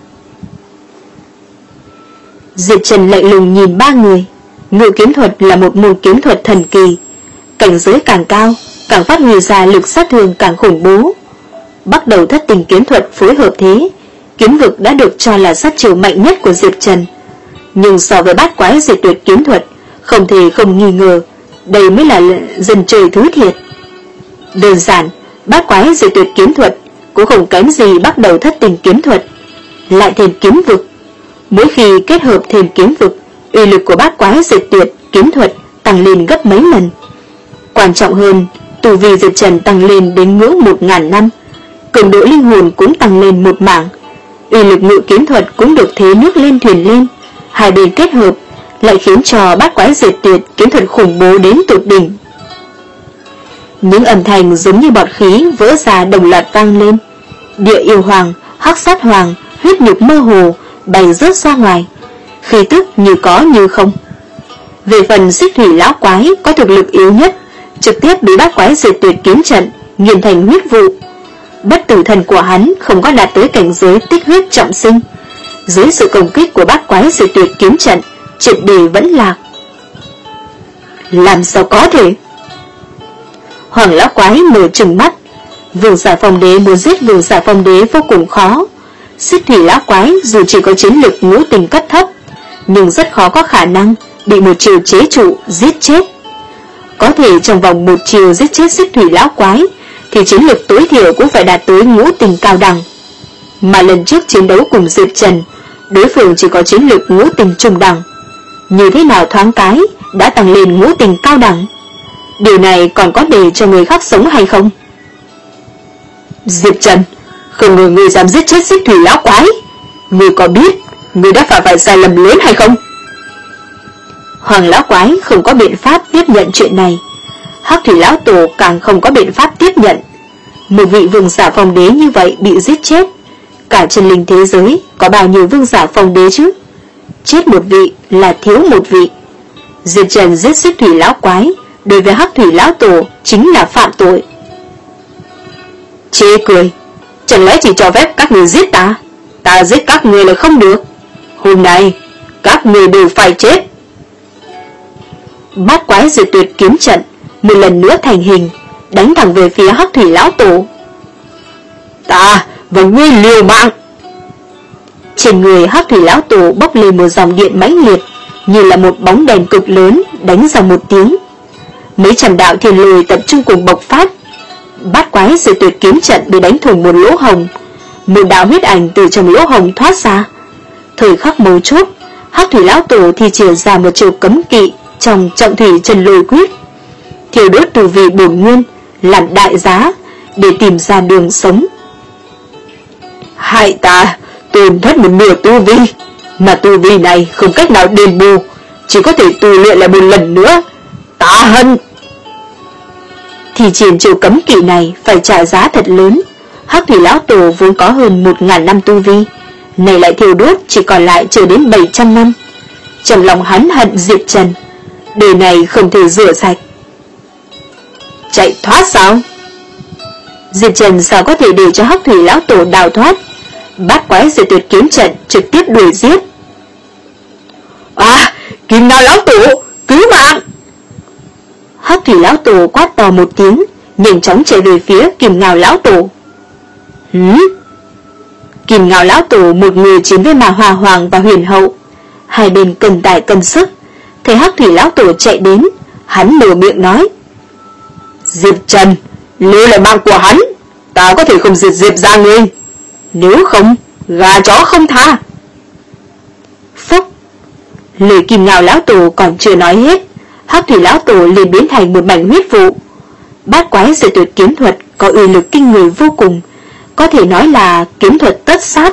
A: Diệp Trần lạnh lùng nhìn ba người. Ngự kiếm thuật là một môn kiếm thuật thần kỳ, cảnh giới càng cao càng phát huy ra lực sát thương càng khủng bố. Bắt đầu thất tình kiếm thuật phối hợp thế, kiếm vực đã được cho là sát chiêu mạnh nhất của Diệp Trần. Nhưng so với bát quái diệt tuyệt kiếm thuật, không thể không nghi ngờ đây mới là dân chơi thứ thiệt. Đơn giản, bát quái diệt tuyệt kiếm thuật cũng không kém gì bắt đầu thất tình kiếm thuật, lại thêm kiếm vực. Mỗi khi kết hợp thêm kiếm vực, uy lực của bát quái diệt tuyệt kiếm thuật tăng lên gấp mấy lần. Quan trọng hơn, tu vi Diệp Trần tăng lên đến ngưỡng một ngàn năm, cường độ linh hồn cũng tăng lên một mảng, uy lực ngự kiếm thuật cũng được thế nước lên thuyền lên. Hai bên kết hợp lại khiến cho bát quái diệt tuyệt kiếm thuật khủng bố đến tột đỉnh. Những âm thanh giống như bọt khí vỡ ra đồng loạt vang lên. Địa Yêu Hoàng, Hắc Sát Hoàng, huyết nhục mơ hồ bay rớt ra ngoài, khí tức như có như không. Về phần Xích Thủy lão quái có thực lực yếu nhất, trực tiếp bị bát quái diệt tuyệt kiếm trận nghiền thành huyết vụ. Bất tử thần của hắn không có đạt tới cảnh giới tích huyết trọng sinh, dưới sự công kích của bát quái diệt tuyệt kiếm trận triệt để vẫn lạc. Làm sao có thể? Hoàng lão quái mở trừng mắt. Vương giả phong đế muốn giết vương giả phong đế vô cùng khó. Xích Thủy lão quái dù chỉ có chiến lực ngũ tình cấp thấp, nhưng rất khó có khả năng bị một chiều chế trụ giết chết. Có thể trong vòng một chiều giết chết Xích Thủy lão quái thì chiến lực tối thiểu cũng phải đạt tới ngũ tình cao đẳng. Mà lần trước chiến đấu cùng Diệp Trần, đối phương chỉ có chiến lực ngũ tình trung đẳng, như thế nào thoáng cái đã tăng lên ngũ tình cao đẳng. Điều này còn có để cho người khác sống hay không? Diệp Trần, không ngờ người dám giết chết Xích Thủy lão quái. Người có biết người đã phạm phải sai lầm lớn hay không? Hoàng lão quái không có biện pháp tiếp nhận chuyện này, Hắc Thủy lão tổ càng không có biện pháp tiếp nhận. Một vị vương giả phong đế như vậy bị giết chết, cả chân linh thế giới có bao nhiêu vương giả phong đế chứ? chết một vị là thiếu một vị. Diệp Trần giết Xích Thủy lão quái, đối với Hắc Thủy lão tổ chính là phạm tội. Chê cười, chẳng lẽ chỉ cho phép các người giết ta? Ta giết các người là không được. Hôm nay các người đều phải chết. Bát quái diệt tuyệt kiếm trận một lần nữa thành hình, đánh thẳng về phía Hắc Thủy lão tổ. Ta và ngươi liều mạng. Trên người Hắc Thủy lão tổ bốc lên một dòng điện mãnh liệt, như là một bóng đèn cực lớn đánh ra một tiếng. Mấy trăm đạo thiên lôi tập trung cùng bộc phát. Bát quái diệt tuyệt kiếm trận bị đánh thủng một lỗ hồng, một đạo huyết ảnh từ trong lỗ hồng thoát ra. Thời khắc mấu chốt, Hắc Thủy lão tổ thì triển ra một chiêu cấm kỵ trong Trọng Thủy Chân Lôi Quyết, thiêu đốt tu vi bổn nguyên làm đại giá để tìm ra đường sống. Hại ta tổn thất một nửa tu vi, mà tu vi này không cách nào đền bù, chỉ có thể tu luyện lại một lần nữa. Ta hận. Thì triển chiêu cấm kỵ này phải trả giá thật lớn. Hắc Thủy lão tổ vốn có hơn một ngàn năm tu vi, này lại thiêu đốt chỉ còn lại chưa đến bảy trăm năm. Trong lòng hắn hận Diệp Trần, đời này không thể rửa sạch. Chạy thoát sao? Diệp Trần sao có thể để cho Hắc Thủy lão tổ đào thoát? Bát quái diệt tuyệt kiếm trận trực tiếp đuổi giết. À, Kim Ngao lão tổ, cứu mạng! Hắc Thủy lão tổ quát to một tiếng, nhanh chóng chạy về phía Kim Ngao lão tổ. Hứ? Kim Ngao lão tổ một người chiến với Ma Hoa Hoàng và Huyền Hậu, hai bên cân tài cân sức. Thấy Hắc Thủy lão tổ chạy đến, hắn mở miệng nói: Diệp Trần, lưu lại mạng của hắn, ta có thể không diệt Diệp gia ngươi, nếu không gà chó không tha. Phúc! Lời Kim Ngao lão tổ còn chưa nói hết, Hắc Thủy lão tổ liền biến thành một mảnh huyết vụ. Bát quái diệt tuyệt kiếm thuật có uy lực kinh người vô cùng, có thể nói là kiếm thuật tất sát.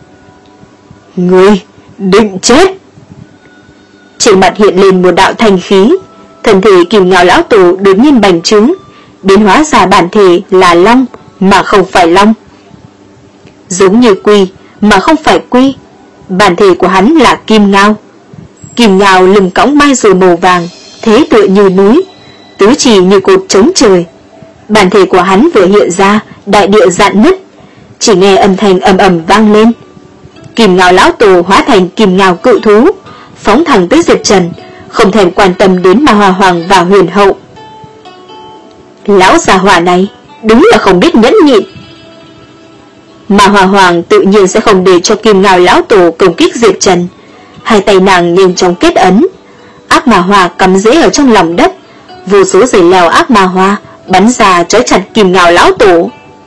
A: Ngươi định chết! Trên mặt hiện lên một đạo thanh khí, thân thể Kim Ngao lão tổ đột nhiên bành trướng, biến hóa ra bản thể là long mà không phải long, giống như quy mà không phải quy. Bản thể của hắn là Kim Ngao. Kim Ngao lưng cõng mai rùa màu vàng, thế tựa như núi, tứ chỉ như cột chống trời. Bản thể của hắn vừa hiện ra, đại địa rạn nứt, chỉ nghe âm thanh ầm ầm vang lên. Kim Ngao lão tổ hóa thành Kim Ngao cự thú, phóng thẳng tới Diệp Trần, không thèm quan tâm đến Ma Hoa Hoàng và Huyền Hậu. Lão già hỏa này đúng là không biết nhẫn nhịn. Ma Hoa Hoàng tự nhiên sẽ không để cho Kim Ngao lão tổ công kích Diệp Trần. Hai tay nàng nhanh chóng kết ấn, ác ma hoa cắm rễ ở trong lòng đất, vô số dây leo ác ma hoa bắn ra trói chặt Kim Ngao lão tổ.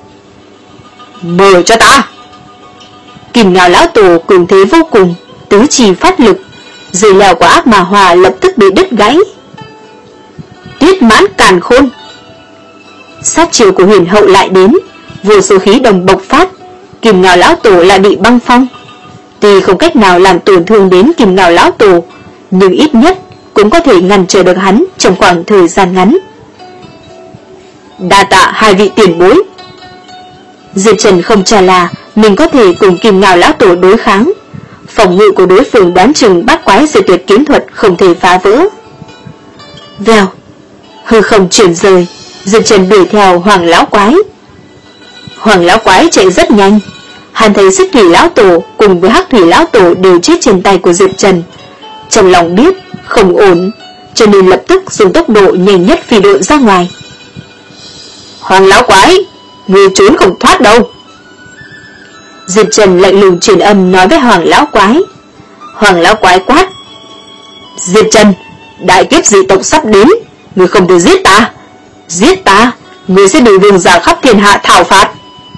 A: Mở cho ta! Kim Ngao lão tổ cường thế vô cùng, tứ chi phát lực, dây leo của ác ma hoa lập tức bị đứt gãy. Tuyết mãn càn khôn! Sát chiều của Huyền Hậu lại đến, vô số khí đồng bộc phát, Kim Ngao lão tổ lại bị băng phong. Tuy không cách nào làm tổn thương đến Kim Ngao lão tổ, nhưng ít nhất cũng có thể ngăn trở được hắn trong khoảng thời gian ngắn. Đa tạ hai vị tiền bối. Diệp Trần không cho là mình có thể cùng Kim Ngao lão tổ đối kháng, phòng ngự của đối phương đoán chừng bát quái diệt tuyệt kiếm thuật không thể phá vỡ. Vèo, hư không chuyển rời, Diệp Trần đuổi theo Hoàng lão quái. Hoàng lão quái chạy rất nhanh, hắn thấy Xích Thủy lão tổ cùng với Hắc Thủy lão tổ đều chết trên tay của Diệp Trần, trong lòng biết không ổn, cho nên lập tức dùng tốc độ nhanh nhất phi đội ra ngoài. Hoàng lão quái, ngươi trốn không thoát đâu. Diệp Trần lạnh lùng truyền âm nói với Hoàng lão quái. Hoàng lão quái quát: Diệp Trần, đại kiếp dị tộc sắp đến, ngươi không thể giết ta. Giết ta, ngươi sẽ bị vương giả khắp thiên hạ thảo phạt.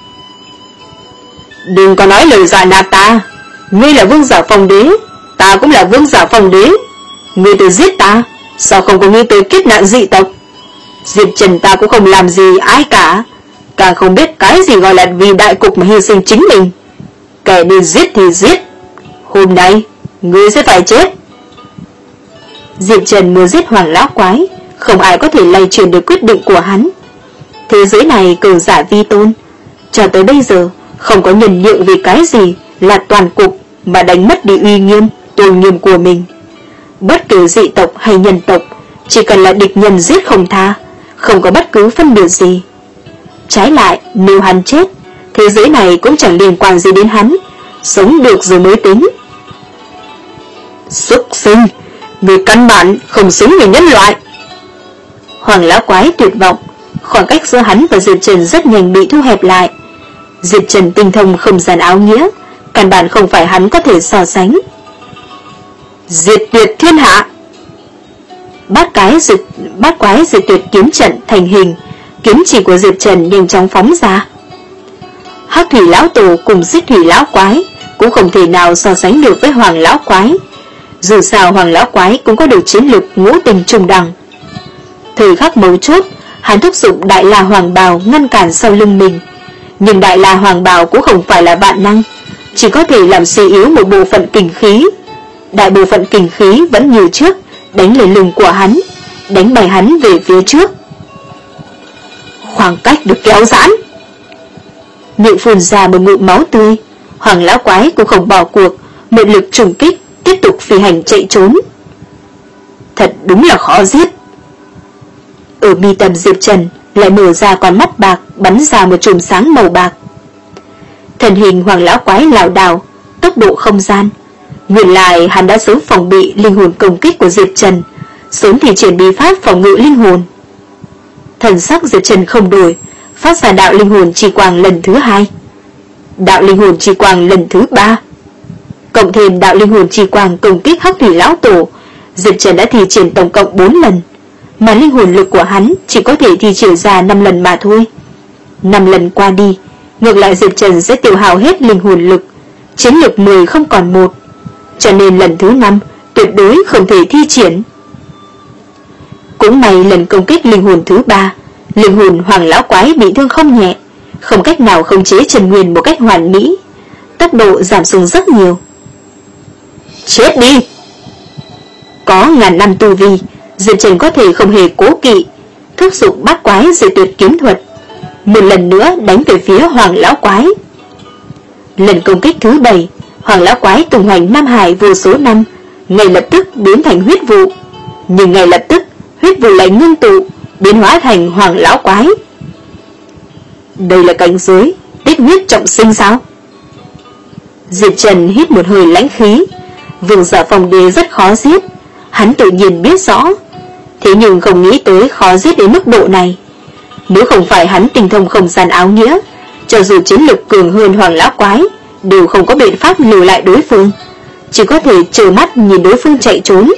A: Đừng có nói lời giả nạt ta, ngươi là vương giả phong đế, ta cũng là vương giả phong đế. Ngươi tự giết ta, sao không có nghĩ tới kiếp nạn dị tộc? Diệp Trần ta cũng không làm gì ai cả, càng không biết cái gì gọi là vì đại cục mà hy sinh chính mình. Kẻ đi giết thì giết, hôm nay ngươi sẽ phải chết. Diệp Trần muốn giết Hoàng lão quái, không ai có thể lay chuyển được quyết định của hắn. Thế giới này cường giả vi tôn, cho tới bây giờ không có nhân nhượng vì cái gì là toàn cục mà đánh mất đi uy nghiêm. tôn nghiêm của mình. Bất kể dị tộc hay nhân tộc, chỉ cần là địch nhân giết không tha, không có bất cứ phân biệt gì. Trái lại, nếu hắn chết, thế giới này cũng chẳng liên quan gì đến hắn, sống được rồi mới tính. Xuất sinh, người căn bản không xứng với nhân loại. Hoàng lão quái tuyệt vọng, khoảng cách giữa hắn và Diệp Trần rất nhanh bị thu hẹp lại. Diệp Trần tinh thông không gian áo nghĩa, căn bản không phải hắn có thể so sánh. Diệt tuyệt thiên hạ. Bát cái diệt bát quái diệt tuyệt kiếm trận thành hình, kiếm chỉ của Diệp Trần nhanh chóng phóng ra. Hắc thủy lão tổ cùng xích thủy lão quái cũng không thể nào so sánh được với Hoàng lão quái. Dù sao Hoàng lão quái cũng có được chiến lực ngũ tình trùng đẳng. Thời khắc mấu chốt, hắn thúc dụng Đại La Hoàng Bào ngăn cản sau lưng mình. Nhưng Đại La Hoàng Bào cũng không phải là vạn năng, chỉ có thể làm suy yếu một bộ phận kình khí. Đại bộ phận kình khí vẫn như trước, đánh lên lưng của hắn, đánh bay hắn về phía trước. Khoảng cách được kéo giãn. Miệng phun ra một ngụm máu tươi. Hoàng lão quái cũng không bỏ cuộc, một lực trùng kích, tiếp tục phi hành chạy trốn. Thật đúng là khó giết. Ở mi tâm Diệp Trần lại mở ra con mắt bạc, bắn ra một chùm sáng màu bạc. Thân hình Hoàng lão quái lảo đảo, tốc độ không gian. Nguyên lại hắn đã sớm phòng bị linh hồn công kích của Diệp Trần, sớm thì triển bí pháp phòng ngự linh hồn. Thần sắc Diệp Trần không đổi, phát ra đạo linh hồn chi quang lần thứ hai, đạo linh hồn chi quang lần thứ ba, cộng thêm đạo linh hồn chi quang công kích Hắc thủy lão tổ. Diệp Trần đã thi triển tổng cộng bốn lần, mà linh hồn lực của hắn chỉ có thể thi triển ra năm lần mà thôi. năm lần qua đi, ngược lại Diệp Trần sẽ tiêu hao hết linh hồn lực, chiến lực mười không còn một, cho nên lần thứ năm tuyệt đối không thể thi triển. Cũng may lần công kích linh hồn thứ ba, linh hồn Hoàng lão quái bị thương không nhẹ, không cách nào khống chế Trần Nguyên một cách hoàn mỹ, tốc độ giảm xuống rất nhiều. Chết đi! Có ngàn năm tu vi, Diệp Trần có thể không hề cố kỵ, thúc giục bát quái diệt tuyệt kiếm thuật, một lần nữa đánh về phía Hoàng lão quái. Lần công kích thứ bảy, Hoàng lão quái tung hoành Nam Hải vô số năm, ngay lập tức biến thành huyết vụ, nhưng ngay lập tức huyết vụ lại ngưng tụ, biến hóa thành Hoàng lão quái. Đây là cảnh giới tích huyết trọng sinh sao? Diệp Trần hít một hơi lãnh khí. Vương giả Phong Đế rất khó giết, hắn tự nhiên biết rõ, thế nhưng không nghĩ tới khó giết đến mức độ này. Nếu không phải hắn tinh thông không gian áo nghĩa, cho dù chiến lực cường hơn Hoàng lão quái, đều không có biện pháp lùi lại đối phương, chỉ có thể trơ mắt nhìn đối phương chạy trốn.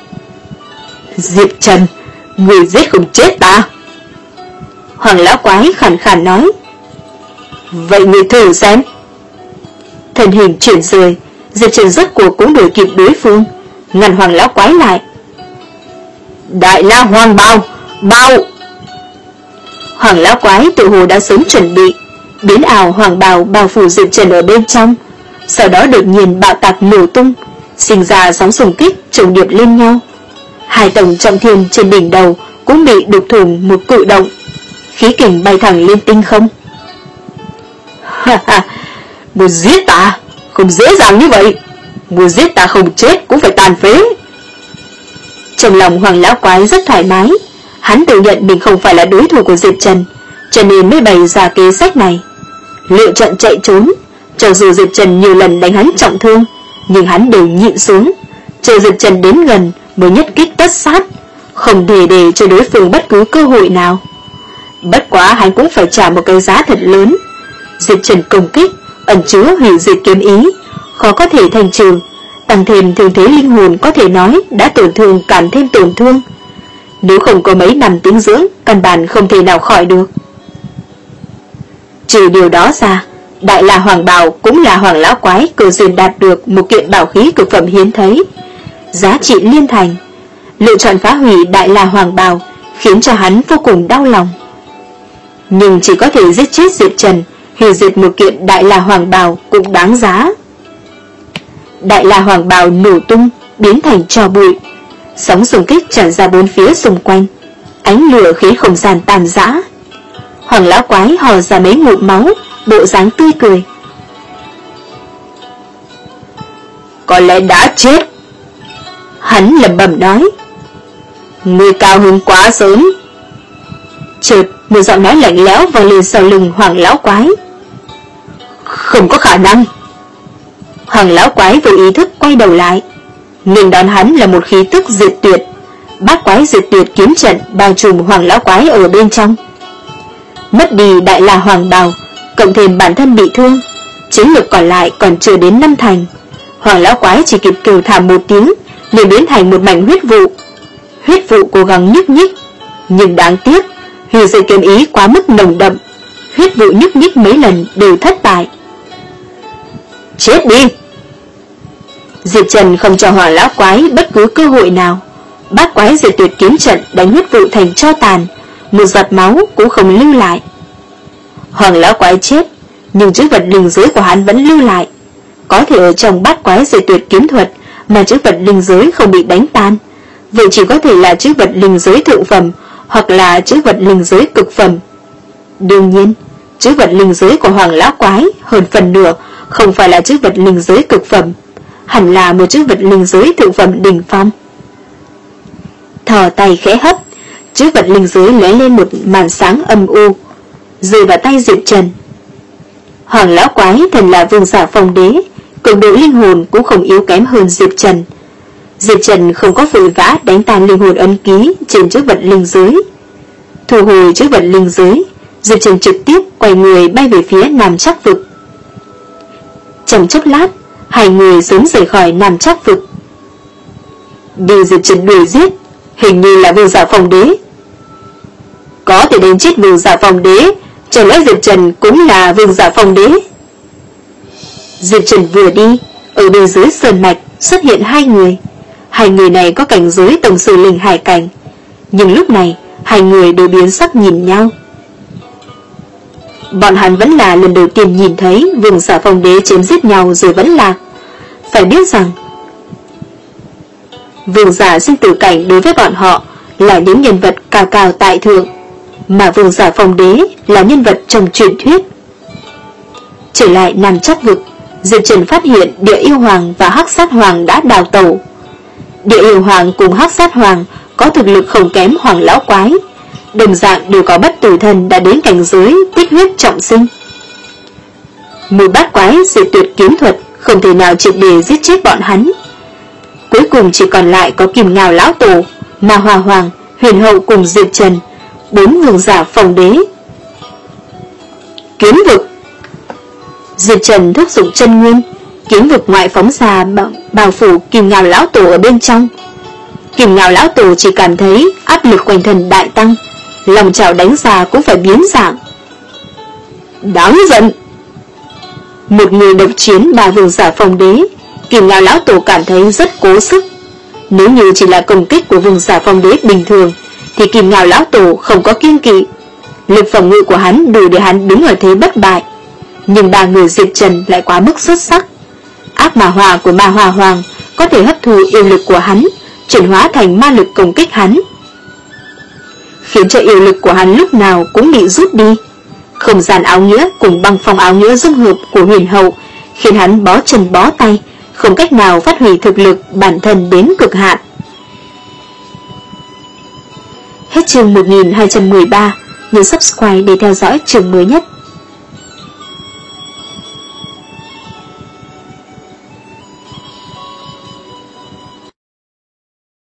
A: Diệp Trần, người giết không chết ta. Hoàng lão quái khàn khàn nói. Vậy người thử xem. Thân hình chuyển rời, Diệp Trần rốt cuộc cũng đuổi kịp đối phương, ngăn Hoàng lão quái lại. Đại La Hoàng Bào, bao! Hoàng lão quái tự hồ đã sớm chuẩn bị, biến ảo hoàng bào bao phủ Diệp Trần ở bên trong, sau đó đột nhiên bạo tạc nổ tung, sinh ra sóng xung kích chồng điệp lên nhau. Hai tầng trọng thiên trên đỉnh đầu cũng bị đục thủng một cự động, khí kình bay thẳng lên tinh không. Ha ha, muốn giết ta không dễ dàng như vậy, muốn giết ta không chết cũng phải tàn phế. Trong lòng Hoàng lão quái rất thoải mái, hắn tự nhận mình không phải là đối thủ của Diệp Trần, cho nên mới bày ra kế sách này, lựa chọn chạy trốn. Cho dù Diệp Trần nhiều lần đánh hắn trọng thương, nhưng hắn đều nhịn xuống, chờ Diệp Trần đến gần mới nhất kích tất sát, không thể để cho đối phương bất cứ cơ hội nào. Bất quá hắn cũng phải trả một cái giá thật lớn. Diệp Trần công kích ẩn chứa hủy diệt kiếm ý, khó có thể thành trừ, tăng thêm thương thế linh hồn có thể nói đã tổn thương càng thêm tổn thương. Nếu không có mấy năm tĩnh dưỡng, căn bản không thể nào khỏi được. Trừ điều đó ra, Đại La Hoàng Bào cũng là Hoàng lão quái cơ duyên đạt được một kiện bảo khí cực phẩm hiếm thấy, giá trị liên thành. Lựa chọn phá hủy Đại La Hoàng Bào khiến cho hắn vô cùng đau lòng. Nhưng chỉ có thể giết chết Diệp Trần, hủy diệt một kiện Đại La Hoàng Bào cũng đáng giá. Đại La Hoàng Bào nổ tung, biến thành tro bụi, sóng xung kích tràn ra bốn phía xung quanh, ánh lửa khiến không gian tan rã. Hoàng lão quái hò ra mấy ngụm máu, bộ dáng tươi cười. Có lẽ đã chết, Hắn lẩm bẩm nói: Ngươi cao hứng quá sớm. Chợt một giọng nói lạnh lẽo vang lên sau lưng Hoàng lão quái: Không có khả năng. Hoàng lão quái vô ý thức quay đầu lại, nhưng đón hắn là một khí tức diệt tuyệt. Bát quái diệt tuyệt kiếm trận bao trùm Hoàng lão quái ở bên trong. Mất đi đại la hoàng bào, cộng thêm bản thân bị thương, chiến lực còn lại còn chưa đến năm thành. Hoàng lão quái chỉ kịp kêu thảm một tiếng, liền biến thành một mảnh huyết vụ. Huyết vụ cố gắng nhúc nhích, nhưng đáng tiếc, huyền diệt kiếm ý quá mức nồng đậm, huyết vụ nhúc nhích mấy lần đều thất bại. Chết đi! Diệp Trần không cho Hoàng lão quái bất cứ cơ hội nào. Bát quái diệt tuyệt kiếm trận đánh huyết vụ thành tro tàn, một giọt máu cũng không lưu lại. Hoàng lão quái chết, nhưng chữ vật linh giới của hắn vẫn lưu lại. Có thể ở trong bát quái diệt tuyệt kiếm thuật mà chữ vật linh giới không bị đánh tan, vậy chỉ có thể là chữ vật linh giới thượng phẩm hoặc là chữ vật linh giới cực phẩm. Đương nhiên, chữ vật linh giới của Hoàng lão quái hơn phần nửa không phải là chữ vật linh giới cực phẩm, hẳn là một chữ vật linh giới thượng phẩm đỉnh phong. Thò tay khẽ hấp, chữ vật linh giới lóe lên một màn sáng âm u, rơi vào tay Diệp Trần. Hoàng lão quái thần là vương giả phong đế, cường độ linh hồn cũng không yếu kém hơn Diệp Trần. Diệp Trần không có vội vã đánh tan linh hồn ấn ký trên chữ vật linh giới. Thu hồi chữ vật linh giới, Diệp Trần trực tiếp quay người bay về phía Nam Trắc vực. Trong chốc lát, hai người sớm rời khỏi Nam Trắc vực. Đi Diệp Trần đuổi giết, hình như là vương giả phong đế. Có thể đánh chết vương giả phong đế, chẳng lẽ Diệp Trần cũng là vương giả phong đế? Diệp Trần vừa đi, ở bên dưới sơn mạch xuất hiện hai người. Hai người này có cảnh giới tổng sư linh hải cảnh, nhưng lúc này hai người đều biến sắc nhìn nhau. Bọn hắn vẫn là lần đầu tiên nhìn thấy vương giả phong đế chém giết nhau rồi vẫn lạc. Phải biết rằng vương giả sinh tử cảnh đối với bọn họ là những nhân vật cao cao tại thượng, mà vương giả phong đế là nhân vật trong truyền thuyết. Trở lại Nam Trắc vực, Diệp Trần phát hiện Địa Yêu Hoàng và Hắc Sát Hoàng đã đào tẩu. Địa Yêu Hoàng cùng Hắc Sát Hoàng có thực lực không kém Hoàng lão quái, đồng dạng đều có bất tử thần đã đến cảnh giới tích huyết trọng sinh. Một bát quái diệt tuyệt kiếm thuật không thể nào triệt để giết chết bọn hắn. Cuối cùng chỉ còn lại có Kim Ngao lão tổ, Ma Hoa Hoàng, Huyền Hậu cùng Diệp Trần, bốn vương giả phong đế. Kiếm vực. Diệp Trần thúc dụng chân nguyên, kiếm vực ngoại phóng ra bao, bao phủ Kim Ngao lão tổ ở bên trong. Kim Ngao lão tổ chỉ cảm thấy áp lực quanh thân đại tăng, lòng chảo đánh ra cũng phải biến dạng. Đáng giận! Một người độc chiến ba vương giả phong đế, Kim Ngao lão tổ cảm thấy rất cố sức. Nếu như chỉ là công kích của vương giả phong đế bình thường thì Kim Ngao lão tổ không có kiêng kỵ, lực phòng ngự của hắn đủ để hắn đứng ở thế bất bại. Nhưng ba người Diệp Trần lại quá mức xuất sắc. Ác ma hỏa của Ma Hoa Hoàng có thể hấp thu yêu lực của hắn, chuyển hóa thành ma lực công kích hắn, khiến cho yêu lực của hắn lúc nào cũng bị rút đi. Không gian áo nghĩa cùng băng phong áo nghĩa dung hợp của Huyền Hậu khiến hắn bó chân bó tay, không cách nào phát huy thực lực bản thân đến cực hạn. Hết chương một nghìn hai trăm mười ba, nhấn subscribe để theo dõi chương mới nhất.